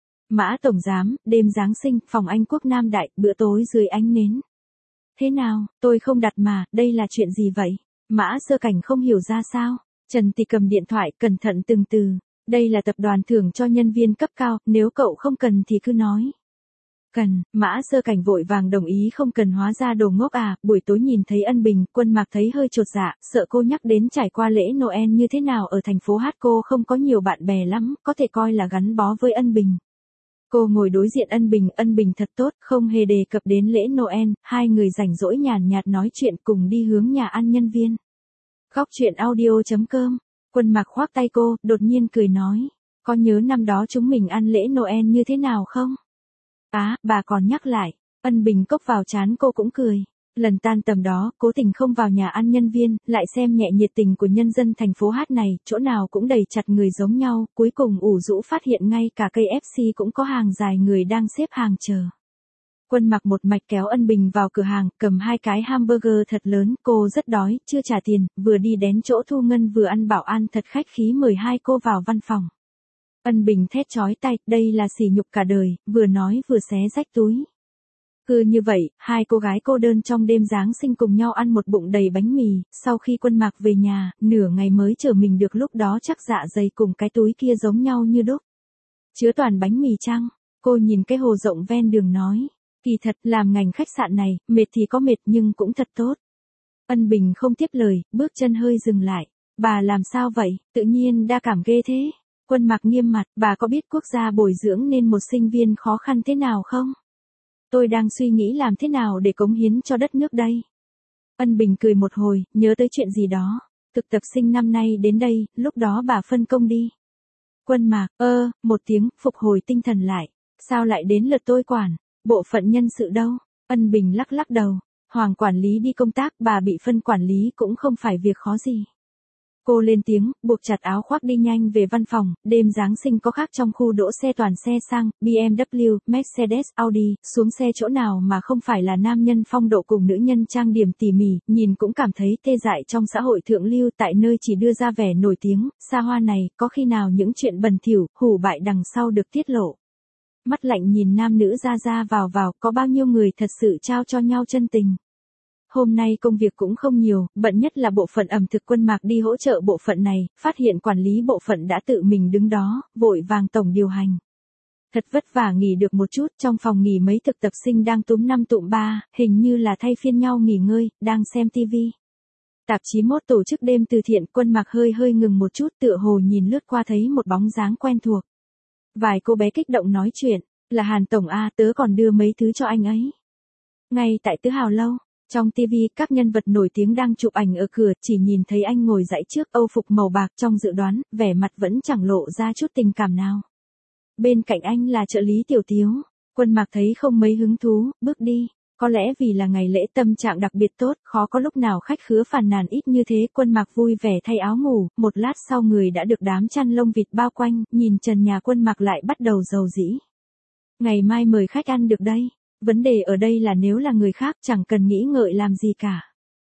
Mã Tổng Giám, đêm Giáng sinh, phòng Anh Quốc Nam Đại, bữa tối dưới ánh nến. Thế nào, tôi không đặt mà, đây là chuyện gì vậy? Mã Sơ Cảnh không hiểu ra sao. Trần Tỷ cầm điện thoại, cẩn thận từng từ. Đây là tập đoàn thưởng cho nhân viên cấp cao, nếu cậu không cần thì cứ nói. Cần, Mã Sơ Cảnh vội vàng đồng ý, không cần, hóa ra đồ ngốc à. Buổi tối nhìn thấy Ân Bình, Quân Mạc thấy hơi chột dạ, sợ cô nhắc đến trải qua lễ Noel như thế nào ở thành phố Hát, cô không có nhiều bạn bè lắm, có thể coi là gắn bó với Ân Bình. Cô ngồi đối diện Ân Bình, Ân Bình thật tốt, không hề đề cập đến lễ Noel, hai người rảnh rỗi nhàn nhạt nói chuyện, cùng đi hướng nhà ăn nhân viên. Góc chuyện audio chấm com. Quân Mạc khoác tay cô, đột nhiên cười nói. Có nhớ năm đó chúng mình ăn lễ Noel như thế nào không? Á, à, bà còn nhắc lại. Ân Bình cốc vào trán cô cũng cười. Lần tan tầm đó, cố tình không vào nhà ăn nhân viên, lại xem nhẹ nhiệt tình của nhân dân thành phố Hát này, chỗ nào cũng đầy chặt người giống nhau, cuối cùng ủ rũ phát hiện ngay cả cây ép xê cũng có hàng dài người đang xếp hàng chờ. Quân Mạc một mạch kéo Ân Bình vào cửa hàng, cầm hai cái hamburger thật lớn, cô rất đói, chưa trả tiền, vừa đi đến chỗ thu ngân vừa ăn, bảo an thật khách khí mời hai cô vào văn phòng. Ân Bình thét chói tai, đây là sỉ nhục cả đời, vừa nói vừa xé rách túi. Cứ như vậy, hai cô gái cô đơn trong đêm Giáng sinh cùng nhau ăn một bụng đầy bánh mì, sau khi Quân Mạc về nhà, nửa ngày mới trở mình được, lúc đó chắc dạ dày cùng cái túi kia giống nhau như đúc. Chứa toàn bánh mì chăng? Cô nhìn cái hồ rộng ven đường nói. Kỳ thật, làm ngành khách sạn này, mệt thì có mệt nhưng cũng thật tốt. Ân Bình không tiếp lời, bước chân hơi dừng lại. Bà làm sao vậy, tự nhiên đa cảm ghê thế. Quân Mạc nghiêm mặt, bà có biết quốc gia bồi dưỡng nên một sinh viên khó khăn thế nào không? Tôi đang suy nghĩ làm thế nào để cống hiến cho đất nước đây. Ân Bình cười một hồi, nhớ tới chuyện gì đó. Thực tập sinh năm nay đến đây, lúc đó bà phân công đi. Quân Mạc, ơ, một tiếng, phục hồi tinh thần lại. Sao lại đến lượt tôi quản? Bộ phận nhân sự đâu? Ân Bình lắc lắc đầu. Hoàng quản lý đi công tác, bà bị phân quản lý cũng không phải việc khó gì. Cô lên tiếng, buộc chặt áo khoác đi nhanh về văn phòng. Đêm Giáng sinh có khác trong khu đỗ xe toàn xe sang, bê em vê, Mercedes, Audi, xuống xe chỗ nào mà không phải là nam nhân phong độ cùng nữ nhân trang điểm tỉ mỉ, nhìn cũng cảm thấy tê dại trong xã hội thượng lưu tại nơi chỉ đưa ra vẻ nổi tiếng, xa hoa này, có khi nào những chuyện bẩn thỉu, hủ bại đằng sau được tiết lộ. Mắt lạnh nhìn nam nữ ra ra vào vào, có bao nhiêu người thật sự trao cho nhau chân tình. Hôm nay công việc cũng không nhiều, bận nhất là bộ phận ẩm thực. Quân Mạc đi hỗ trợ bộ phận này, phát hiện quản lý bộ phận đã tự mình đứng đó, vội vàng tổng điều hành. Thật vất vả nghỉ được một chút, trong phòng nghỉ mấy thực tập sinh đang túm năm tụm ba, hình như là thay phiên nhau nghỉ ngơi, đang xem tivi. Tạp chí mốt tổ chức đêm từ thiện. Quân Mạc hơi hơi ngừng một chút, tựa hồ nhìn lướt qua thấy một bóng dáng quen thuộc. Vài cô bé kích động nói chuyện, là Hàn Tổng A, tớ còn đưa mấy thứ cho anh ấy. Ngay tại Tứ Hào Lâu. Trong tivi, các nhân vật nổi tiếng đang chụp ảnh ở cửa, chỉ nhìn thấy anh ngồi dãy trước âu phục màu bạc. Trong dự đoán, vẻ mặt vẫn chẳng lộ ra chút tình cảm nào. Bên cạnh anh là trợ lý Tiểu Tiếu. Quân Mạc thấy không mấy hứng thú, bước đi. Có lẽ vì là ngày lễ tâm trạng đặc biệt tốt, khó có lúc nào khách khứa phàn nàn ít như thế. Quân Mạc vui vẻ thay áo ngủ, một lát sau người đã được đám chăn lông vịt bao quanh, nhìn trần nhà Quân Mạc lại bắt đầu rầu rĩ. Ngày mai mời khách ăn được đây. Vấn đề ở đây là nếu là người khác chẳng cần nghĩ ngợi làm gì cả.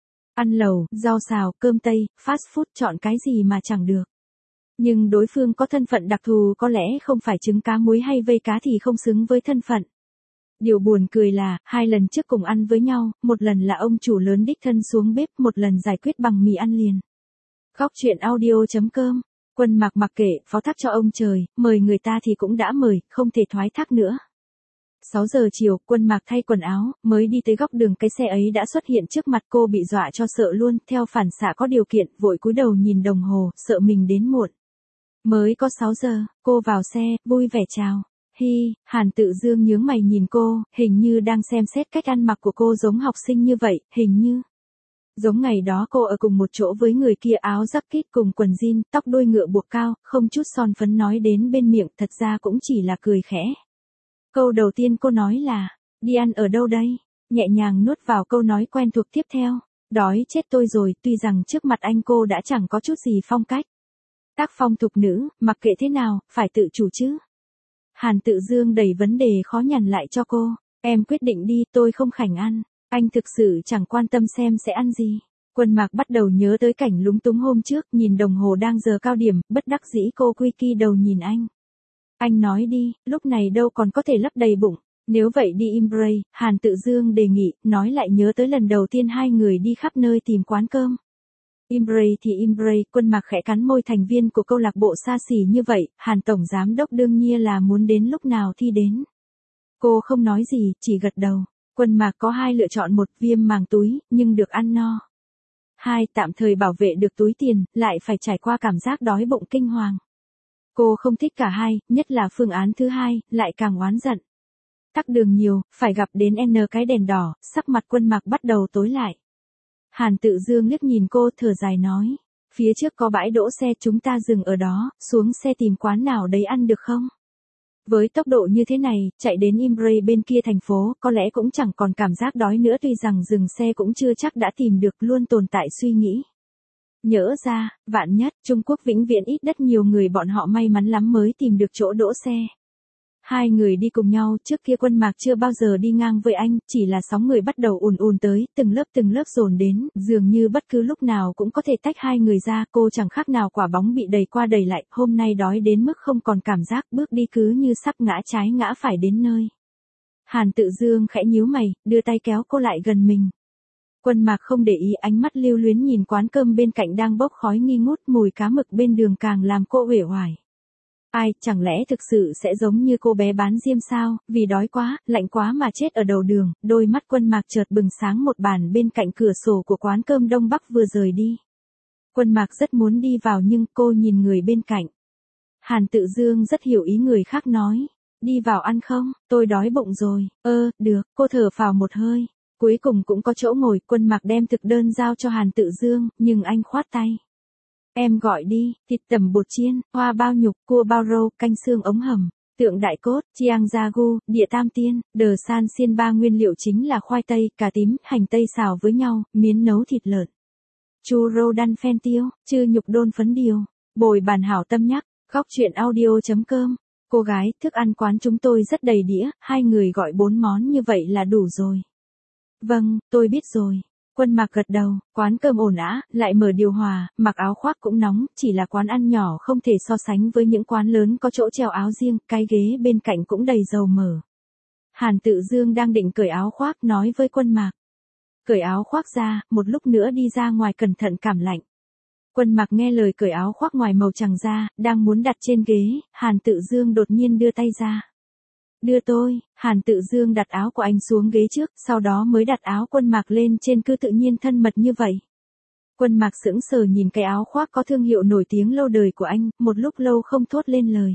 Ăn lẩu, rau xào, cơm tây, fast food chọn cái gì mà chẳng được. Nhưng đối phương có thân phận đặc thù, có lẽ không phải trứng cá muối hay vây cá thì không xứng với thân phận. Điều buồn cười là, hai lần trước cùng ăn với nhau, một lần là ông chủ lớn đích thân xuống bếp, một lần giải quyết bằng mì ăn liền. Góc chuyện audio chấm com. Quân Mạc mặc kệ, phó thác cho ông trời, mời người ta thì cũng đã mời, không thể thoái thác nữa. sáu giờ chiều, Quân Mạc thay quần áo, mới đi tới góc đường, cái xe ấy đã xuất hiện trước mặt cô, bị dọa cho sợ luôn, theo phản xạ có điều kiện, vội cúi đầu nhìn đồng hồ, sợ mình đến muộn. Mới có sáu giờ, cô vào xe, vui vẻ chào. Hi, Hàn Tự Dương nhướng mày nhìn cô, hình như đang xem xét cách ăn mặc của cô giống học sinh như vậy, hình như. Giống ngày đó cô ở cùng một chỗ với người kia, áo jacket cùng quần jean, tóc đuôi ngựa buộc cao, không chút son phấn, nói đến bên miệng, thật ra cũng chỉ là cười khẽ. Câu đầu tiên cô nói là, đi ăn ở đâu đây? Nhẹ nhàng nuốt vào câu nói quen thuộc tiếp theo. Đói chết tôi rồi. Tuy rằng trước mặt anh cô đã chẳng có chút gì phong cách. Tác phong thục nữ, mặc kệ thế nào, phải tự chủ chứ. Hàn Tự Dương đẩy vấn đề khó nhằn lại cho cô. Em quyết định đi, tôi không khảnh ăn. Anh thực sự chẳng quan tâm xem sẽ ăn gì. Quân Mạc bắt đầu nhớ tới cảnh lúng túng hôm trước, nhìn đồng hồ đang giờ cao điểm, bất đắc dĩ cô quy ki đầu nhìn anh. Anh nói đi, lúc này đâu còn có thể lấp đầy bụng. Nếu vậy đi Imbrey, Hàn Tự Dương đề nghị, nói lại nhớ tới lần đầu tiên hai người đi khắp nơi tìm quán cơm. Imbrey thì Imbrey. Quân Mạc khẽ cắn môi, thành viên của câu lạc bộ xa xỉ như vậy, Hàn Tổng Giám Đốc đương nhiên là muốn đến lúc nào thì đến. Cô không nói gì, chỉ gật đầu. Quân Mạc có hai lựa chọn: một, viêm màng túi, nhưng được ăn no. Hai, tạm thời bảo vệ được túi tiền, lại phải trải qua cảm giác đói bụng kinh hoàng. Cô không thích cả hai, nhất là phương án thứ hai, lại càng oán giận. Tắc đường nhiều, phải gặp đến N cái đèn đỏ, sắc mặt Quân Mạc bắt đầu tối lại. Hàn Tự Dương liếc nhìn cô, thở dài nói, phía trước có bãi đỗ xe, chúng ta dừng ở đó, xuống xe tìm quán nào đấy ăn được không? Với tốc độ như thế này, chạy đến Imbrey bên kia thành phố, có lẽ cũng chẳng còn cảm giác đói nữa, tuy rằng dừng xe cũng chưa chắc đã tìm được, luôn tồn tại suy nghĩ. Nhỡ ra, vạn nhất, Trung Quốc vĩnh viễn ít đất, nhiều người bọn họ may mắn lắm mới tìm được chỗ đỗ xe. Hai người đi cùng nhau, trước kia Quân Mạc chưa bao giờ đi ngang với anh, chỉ là sóng người bắt đầu ùn ùn tới, từng lớp từng lớp dồn đến, dường như bất cứ lúc nào cũng có thể tách hai người ra, cô chẳng khác nào quả bóng bị đẩy qua đẩy lại, hôm nay đói đến mức không còn cảm giác, bước đi cứ như sắp ngã trái ngã phải đến nơi. Hàn Tự Dương khẽ nhíu mày, đưa tay kéo cô lại gần mình. Quân Mạc không để ý, ánh mắt lưu luyến nhìn quán cơm bên cạnh đang bốc khói nghi ngút, mùi cá mực bên đường càng làm cô uể oải. Ai, chẳng lẽ thực sự sẽ giống như cô bé bán diêm sao, vì đói quá, lạnh quá mà chết ở đầu đường. Đôi mắt Quân Mạc chợt bừng sáng, một bàn bên cạnh cửa sổ của quán cơm Đông Bắc vừa rời đi. Quân Mạc rất muốn đi vào nhưng cô nhìn người bên cạnh. Hàn Tự Dương rất hiểu ý người khác nói, đi vào ăn không, tôi đói bụng rồi. Ơ, được, cô thở phào một hơi. Cuối cùng cũng có chỗ ngồi, Quân Mạc đem thực đơn giao cho Hàn Tự Dương, nhưng anh khoát tay. Em gọi đi, thịt tẩm bột chiên, hoa bao nhục, cua bao râu, canh xương ống hầm, tượng đại cốt, chiang jagu, địa tam tiên, đờ san xiên. Ba nguyên liệu chính là khoai tây, cà tím, hành tây xào với nhau, miến nấu thịt lợn, churro đan phen tiêu, chư nhục đôn phấn điều, bồi bàn hảo tâm nhắc. Góc chuyện audio.com. Cô gái, thức ăn quán chúng tôi rất đầy đĩa, hai người gọi bốn món như vậy là đủ rồi. Vâng, tôi biết rồi. Quân Mạc gật đầu, quán cơm ổn ã, lại mở điều hòa, mặc áo khoác cũng nóng, chỉ là quán ăn nhỏ không thể so sánh với những quán lớn có chỗ treo áo riêng, cái ghế bên cạnh cũng đầy dầu mỡ. Hàn Tự Dương đang định cởi áo khoác nói với Quân Mạc. Cởi áo khoác ra, một lúc nữa đi ra ngoài cẩn thận cảm lạnh. Quân Mạc nghe lời cởi áo khoác ngoài màu trắng ra, đang muốn đặt trên ghế, Hàn Tự Dương đột nhiên đưa tay ra. Đưa tôi. Hàn Tự Dương đặt áo của anh xuống ghế trước, sau đó mới đặt áo Quân Mạc lên trên, cứ tự nhiên thân mật như vậy. Quân Mạc sững sờ nhìn cái áo khoác có thương hiệu nổi tiếng lâu đời của anh, một lúc lâu không thốt lên lời.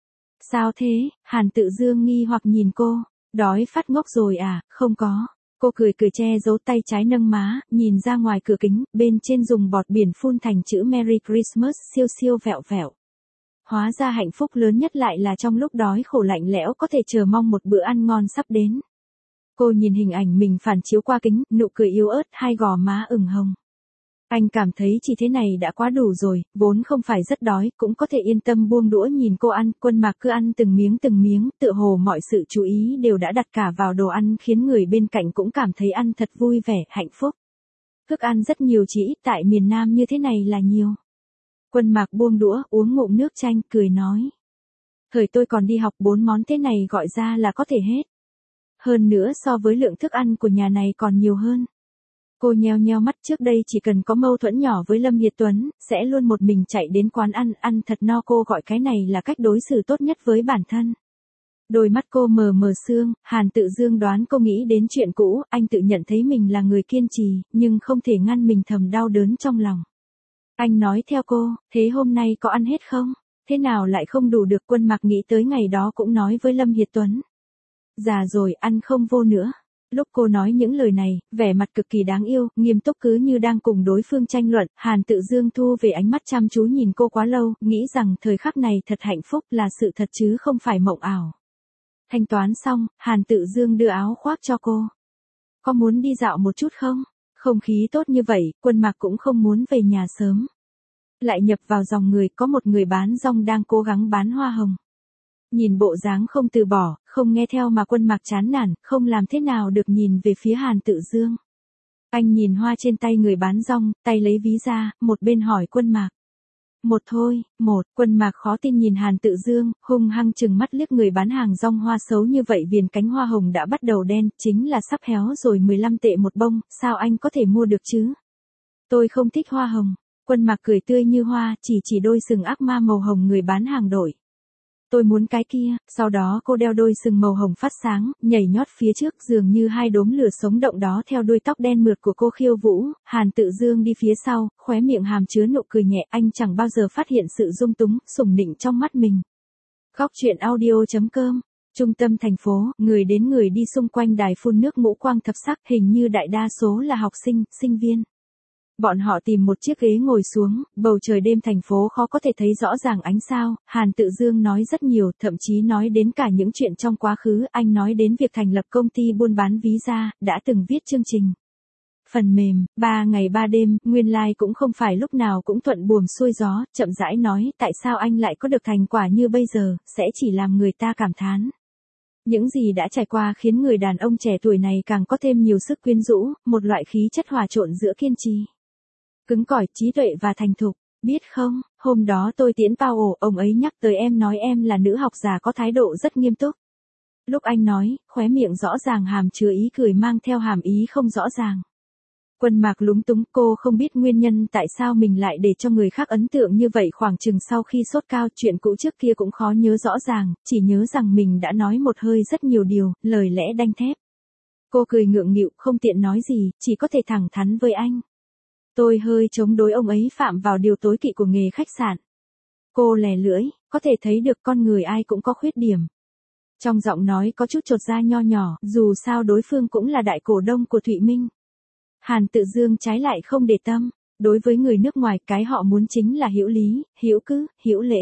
Sao thế? Hàn Tự Dương nghi hoặc nhìn cô. Đói phát ngốc rồi à? Không có. Cô cười cười che giấu, tay trái nâng má, nhìn ra ngoài cửa kính, bên trên dùng bọt biển phun thành chữ Merry Christmas siêu siêu vẹo vẹo. Hóa ra hạnh phúc lớn nhất lại là trong lúc đói khổ lạnh lẽo có thể chờ mong một bữa ăn ngon sắp đến. Cô nhìn hình ảnh mình phản chiếu qua kính, nụ cười yếu ớt, hai gò má ửng hồng. Anh cảm thấy chỉ thế này đã quá đủ rồi, vốn không phải rất đói, cũng có thể yên tâm buông đũa nhìn cô ăn. Quân Mạc cứ ăn từng miếng từng miếng, tựa hồ mọi sự chú ý đều đã đặt cả vào đồ ăn, khiến người bên cạnh cũng cảm thấy ăn thật vui vẻ, hạnh phúc. Thức ăn rất nhiều, chỉ ít tại miền Nam như thế này là nhiều. Quân Mạc buông đũa, uống ngụm nước chanh, cười nói. Thời tôi còn đi học bốn món thế này gọi ra là có thể hết. Hơn nữa so với lượng thức ăn của nhà này còn nhiều hơn. Cô nheo nheo mắt, trước đây chỉ cần có mâu thuẫn nhỏ với Lâm Hiệt Tuấn, sẽ luôn một mình chạy đến quán ăn, ăn thật no. Cô gọi cái này là cách đối xử tốt nhất với bản thân. Đôi mắt cô mờ mờ sương, Hàn Tự Dương đoán cô nghĩ đến chuyện cũ, anh tự nhận thấy mình là người kiên trì, nhưng không thể ngăn mình thầm đau đớn trong lòng. Anh nói theo cô, thế hôm nay có ăn hết không? Thế nào lại không đủ được? Quân Mạc nghĩ tới ngày đó cũng nói với Lâm Hiệt Tuấn. Già rồi, ăn không vô nữa. Lúc cô nói những lời này, vẻ mặt cực kỳ đáng yêu, nghiêm túc cứ như đang cùng đối phương tranh luận. Hàn Tự Dương thu về ánh mắt chăm chú nhìn cô quá lâu, nghĩ rằng thời khắc này thật hạnh phúc, là sự thật chứ không phải mộng ảo. Thanh toán xong, Hàn Tự Dương đưa áo khoác cho cô. Có muốn đi dạo một chút không? Không khí tốt như vậy, Quân Mạc cũng không muốn về nhà sớm. Lại nhập vào dòng người, có một người bán rong đang cố gắng bán hoa hồng. Nhìn bộ dáng không từ bỏ, không nghe theo mà Quân Mạc chán nản, không làm thế nào được nhìn về phía Hàn Tự Dương. Anh nhìn hoa trên tay người bán rong, tay lấy ví ra, một bên hỏi Quân Mạc. Một thôi, một. Quân Mạc khó tin nhìn Hàn Tự Dương, hung hăng chừng mắt liếc người bán hàng rong hoa xấu như vậy. Viền cánh hoa hồng đã bắt đầu đen, chính là sắp héo rồi. mười lăm tệ một bông, sao anh có thể mua được chứ? Tôi không thích hoa hồng. Quân Mạc cười tươi như hoa, chỉ chỉ đôi sừng ác ma màu hồng người bán hàng đổi. Tôi muốn cái kia. Sau đó cô đeo đôi sừng màu hồng phát sáng, nhảy nhót phía trước, dường như hai đốm lửa sống động đó theo đuôi tóc đen mượt của cô khiêu vũ. Hàn Tự Dương đi phía sau, khóe miệng hàm chứa nụ cười nhẹ. Anh chẳng bao giờ phát hiện sự dung túng, sủng nịnh trong mắt mình. Góc chuyện audio.com. Trung tâm thành phố, người đến người đi xung quanh đài phun nước ngũ quang thập sắc, hình như đại đa số là học sinh, sinh viên. Bọn họ tìm một chiếc ghế ngồi xuống, bầu trời đêm thành phố khó có thể thấy rõ ràng ánh sao. Hàn Tự Dương nói rất nhiều, thậm chí nói đến cả những chuyện trong quá khứ. Anh nói đến việc thành lập công ty buôn bán visa, đã từng viết chương trình phần mềm, ba ngày ba đêm, nguyên lai like cũng không phải lúc nào cũng thuận buồm xuôi gió. Chậm rãi nói, tại sao anh lại có được thành quả như bây giờ, sẽ chỉ làm người ta cảm thán. Những gì đã trải qua khiến người đàn ông trẻ tuổi này càng có thêm nhiều sức quyến rũ, một loại khí chất hòa trộn giữa kiên trì, cứng cỏi, trí tuệ và thành thục. Biết không, hôm đó tôi tiễn Powell, ông ấy nhắc tới em, nói em là nữ học giả có thái độ rất nghiêm túc. Lúc anh nói, khóe miệng rõ ràng hàm chứa ý cười mang theo hàm ý không rõ ràng. Quân Mạc lúng túng, cô không biết nguyên nhân tại sao mình lại để cho người khác ấn tượng như vậy. Khoảng chừng sau khi sốt cao, chuyện cũ trước kia cũng khó nhớ rõ ràng, chỉ nhớ rằng mình đã nói một hơi rất nhiều điều, lời lẽ đanh thép. Cô cười ngượng nghịu, không tiện nói gì, chỉ có thể thẳng thắn với anh. Tôi hơi chống đối ông ấy phạm vào điều tối kỵ của nghề khách sạn. Cô lè lưỡi, có thể thấy được con người ai cũng có khuyết điểm. Trong giọng nói có chút chột dạ nho nhỏ, dù sao đối phương cũng là đại cổ đông của Thụy Minh. Hàn Tự Dương trái lại không để tâm, đối với người nước ngoài cái họ muốn chính là hữu lý, hữu cứ, hữu lễ.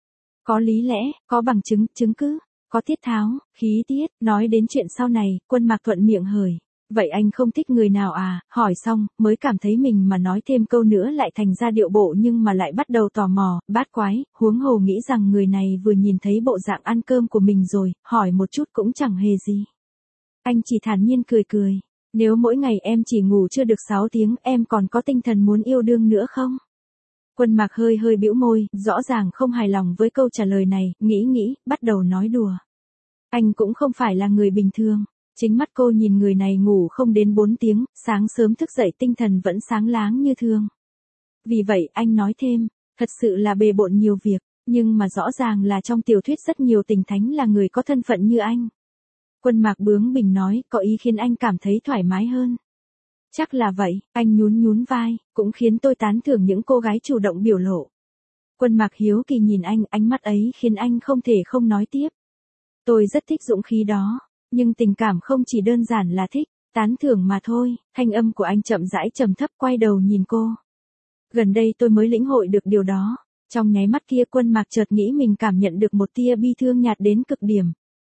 Có lý lẽ, có bằng chứng, chứng cứ, có tiết tháo, khí tiết, nói đến chuyện sau này, Quân Mạc thuận miệng hời. Vậy anh không thích người nào à, hỏi xong, mới cảm thấy mình mà nói thêm câu nữa lại thành ra điệu bộ nhưng mà lại bắt đầu tò mò, bát quái, huống hồ nghĩ rằng người này vừa nhìn thấy bộ dạng ăn cơm của mình rồi, hỏi một chút cũng chẳng hề gì. Anh chỉ thản nhiên cười cười, nếu mỗi ngày em chỉ ngủ chưa được sáu tiếng em còn có tinh thần muốn yêu đương nữa không? Quân Mạc hơi hơi bĩu môi, rõ ràng không hài lòng với câu trả lời này, nghĩ nghĩ, bắt đầu nói đùa. Anh cũng không phải là người bình thường. Chính mắt cô nhìn người này ngủ không đến bốn tiếng, sáng sớm thức dậy tinh thần vẫn sáng láng như thường. Vì vậy anh nói thêm, thật sự là bề bộn nhiều việc, nhưng mà rõ ràng là trong tiểu thuyết rất nhiều tình thánh là người có thân phận như anh. Quân Mạc bướng bỉnh nói, có ý khiến anh cảm thấy thoải mái hơn. Chắc là vậy, anh nhún nhún vai, cũng khiến tôi tán thưởng những cô gái chủ động biểu lộ. Quân Mạc hiếu kỳ nhìn anh, ánh mắt ấy khiến anh không thể không nói tiếp. Tôi rất thích dũng khí đó. Nhưng tình cảm không chỉ đơn giản là thích, tán thưởng mà thôi, thanh âm của anh chậm rãi trầm thấp quay đầu nhìn cô. Gần đây tôi mới lĩnh hội được điều đó, trong nháy mắt kia Quân Mạc chợt nghĩ mình cảm nhận được một tia bi thương nhạt đến cực điểm.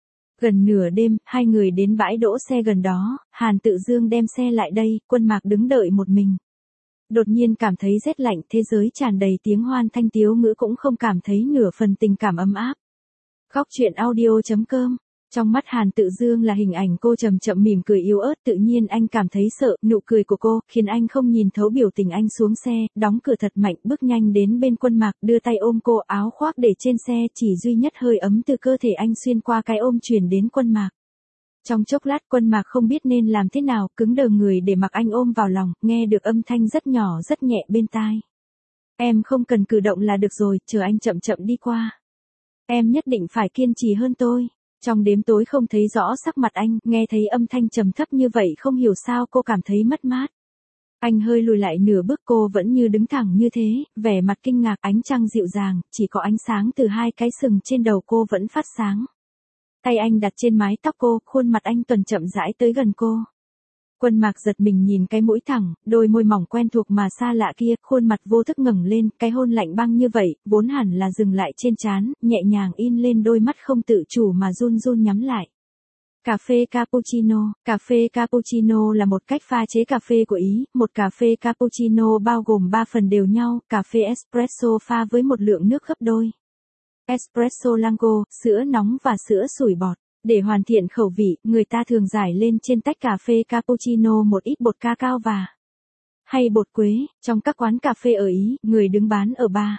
Gần nửa đêm, hai người đến bãi đỗ xe gần đó, Hàn Tự Dương đem xe lại đây, Quân Mạc đứng đợi một mình. Đột nhiên cảm thấy rét lạnh, thế giới tràn đầy tiếng hoan thanh tiếu ngữ cũng không cảm thấy nửa phần tình cảm ấm áp. Góc truyện audio chấm com. Trong mắt Hàn Tự Dương là hình ảnh cô chậm chậm mỉm cười yếu ớt, tự nhiên anh cảm thấy sợ, nụ cười của cô khiến anh không nhìn thấu biểu tình. Anh xuống xe, đóng cửa thật mạnh, bước nhanh đến bên Quân Mạc, đưa tay ôm cô, áo khoác để trên xe, chỉ duy nhất hơi ấm từ cơ thể anh xuyên qua cái ôm truyền đến Quân Mạc. Trong chốc lát Quân Mạc không biết nên làm thế nào, cứng đờ người để mặc anh ôm vào lòng, nghe được âm thanh rất nhỏ rất nhẹ bên tai. Em không cần cử động là được rồi, chờ anh chậm chậm đi qua. Em nhất định phải kiên trì hơn tôi. Trong đêm tối không thấy rõ sắc mặt anh, nghe thấy âm thanh trầm thấp như vậy không hiểu sao cô cảm thấy mất mát. Anh hơi lùi lại nửa bước, cô vẫn như đứng thẳng như thế, vẻ mặt kinh ngạc, ánh trăng dịu dàng, chỉ có ánh sáng từ hai cái sừng trên đầu cô vẫn phát sáng. Tay anh đặt trên mái tóc cô, khuôn mặt anh tuần chậm rãi tới gần cô. Quân Mạc giật mình nhìn cái mũi thẳng, đôi môi mỏng quen thuộc mà xa lạ kia, khuôn mặt vô thức ngẩng lên, cái hôn lạnh băng như vậy, vốn hẳn là dừng lại trên trán, nhẹ nhàng in lên đôi mắt không tự chủ mà run run nhắm lại. Cà phê cappuccino. Cà phê cappuccino là một cách pha chế cà phê của Ý, một cà phê cappuccino bao gồm ba phần đều nhau, cà phê espresso pha với một lượng nước gấp đôi. Espresso Lango, sữa nóng và sữa sủi bọt. Để hoàn thiện khẩu vị, người ta thường rải lên trên tách cà phê cappuccino một ít bột cacao và hay bột quế. Trong các quán cà phê ở Ý, người đứng bán ở bar,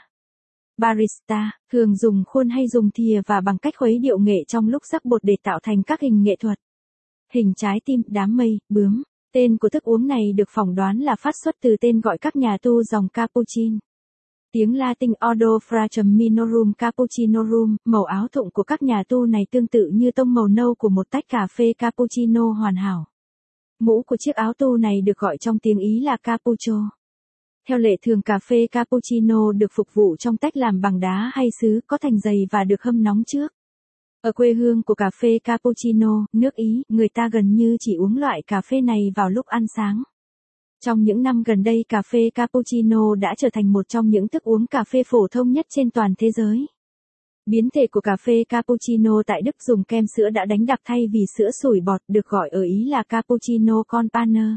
barista, thường dùng khuôn hay dùng thìa và bằng cách khuấy điệu nghệ trong lúc rắc bột để tạo thành các hình nghệ thuật. Hình trái tim, đám mây, bướm. Tên của thức uống này được phỏng đoán là phát xuất từ tên gọi các nhà tu dòng Cappuccin. Tiếng Latin Ordo Fractum Minorum Cappuccinorum, màu áo thụng của các nhà tu này tương tự như tông màu nâu của một tách cà phê cappuccino hoàn hảo. Mũ của chiếc áo tu này được gọi trong tiếng Ý là cappuccio. Theo lệ thường cà phê cappuccino được phục vụ trong tách làm bằng đá hay sứ, có thành dày và được hâm nóng trước. Ở quê hương của cà phê cappuccino, nước Ý, người ta gần như chỉ uống loại cà phê này vào lúc ăn sáng. Trong những năm gần đây cà phê cappuccino đã trở thành một trong những thức uống cà phê phổ thông nhất trên toàn thế giới. Biến thể của cà phê cappuccino tại Đức dùng kem sữa đã đánh đặc thay vì sữa sủi bọt, được gọi ở Ý là cappuccino con panna.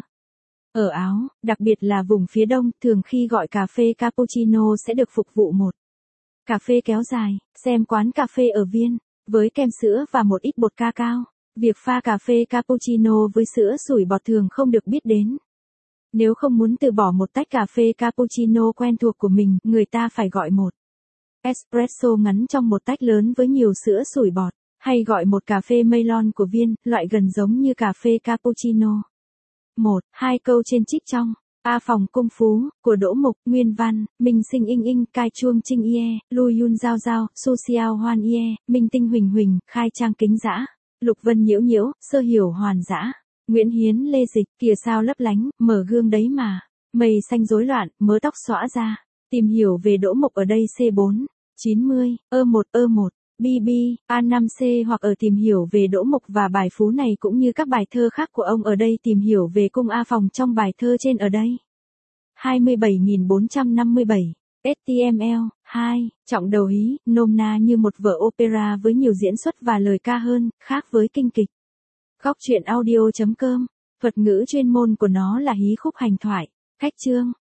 Ở Áo, đặc biệt là vùng phía đông, thường khi gọi cà phê cappuccino sẽ được phục vụ một cà phê kéo dài, xem quán cà phê ở Viên, với kem sữa và một ít bột cacao. Việc pha cà phê cappuccino với sữa sủi bọt thường không được biết đến. Nếu không muốn từ bỏ một tách cà phê cappuccino quen thuộc của mình, người ta phải gọi một espresso ngắn trong một tách lớn với nhiều sữa sủi bọt, hay gọi một cà phê Ceylon của Viên, loại gần giống như cà phê cappuccino. Một, hai câu trên trích trong A Phòng Cung Phú, của Đỗ Mục, Nguyên văn, Minh Sinh Inh Inh, Cai Chuông Trinh Ie, Lui Yun Giao Giao, Su Xiao Hoan Ie, Minh Tinh Huỳnh Huỳnh, Khai Trang Kính Dã, Lục Vân Nhiễu Nhiễu, Sơ Hiểu Hoàn Dã. Nguyễn Hiến Lê Dịch, kìa sao lấp lánh, mở gương đấy mà. Mây xanh rối loạn, mớ tóc xõa ra. Tìm hiểu về Đỗ Mục ở đây C bốn, chín mươi, ơ một ơ một. bê bê, a năm xê hoặc ở tìm hiểu về Đỗ Mục và bài phú này cũng như các bài thơ khác của ông ở đây tìm hiểu về cung A Phòng trong bài thơ trên ở đây. hai mươi bảy nghìn bốn trăm năm mươi bảy. ếch ti em eo. hai. Trọng đầu hí, nôm na như một vở opera với nhiều diễn xuất và lời ca hơn, khác với kinh kịch. Góc truyện audio chấm com. Thuật ngữ chuyên môn của nó là hí khúc hành thoại. Cách chương.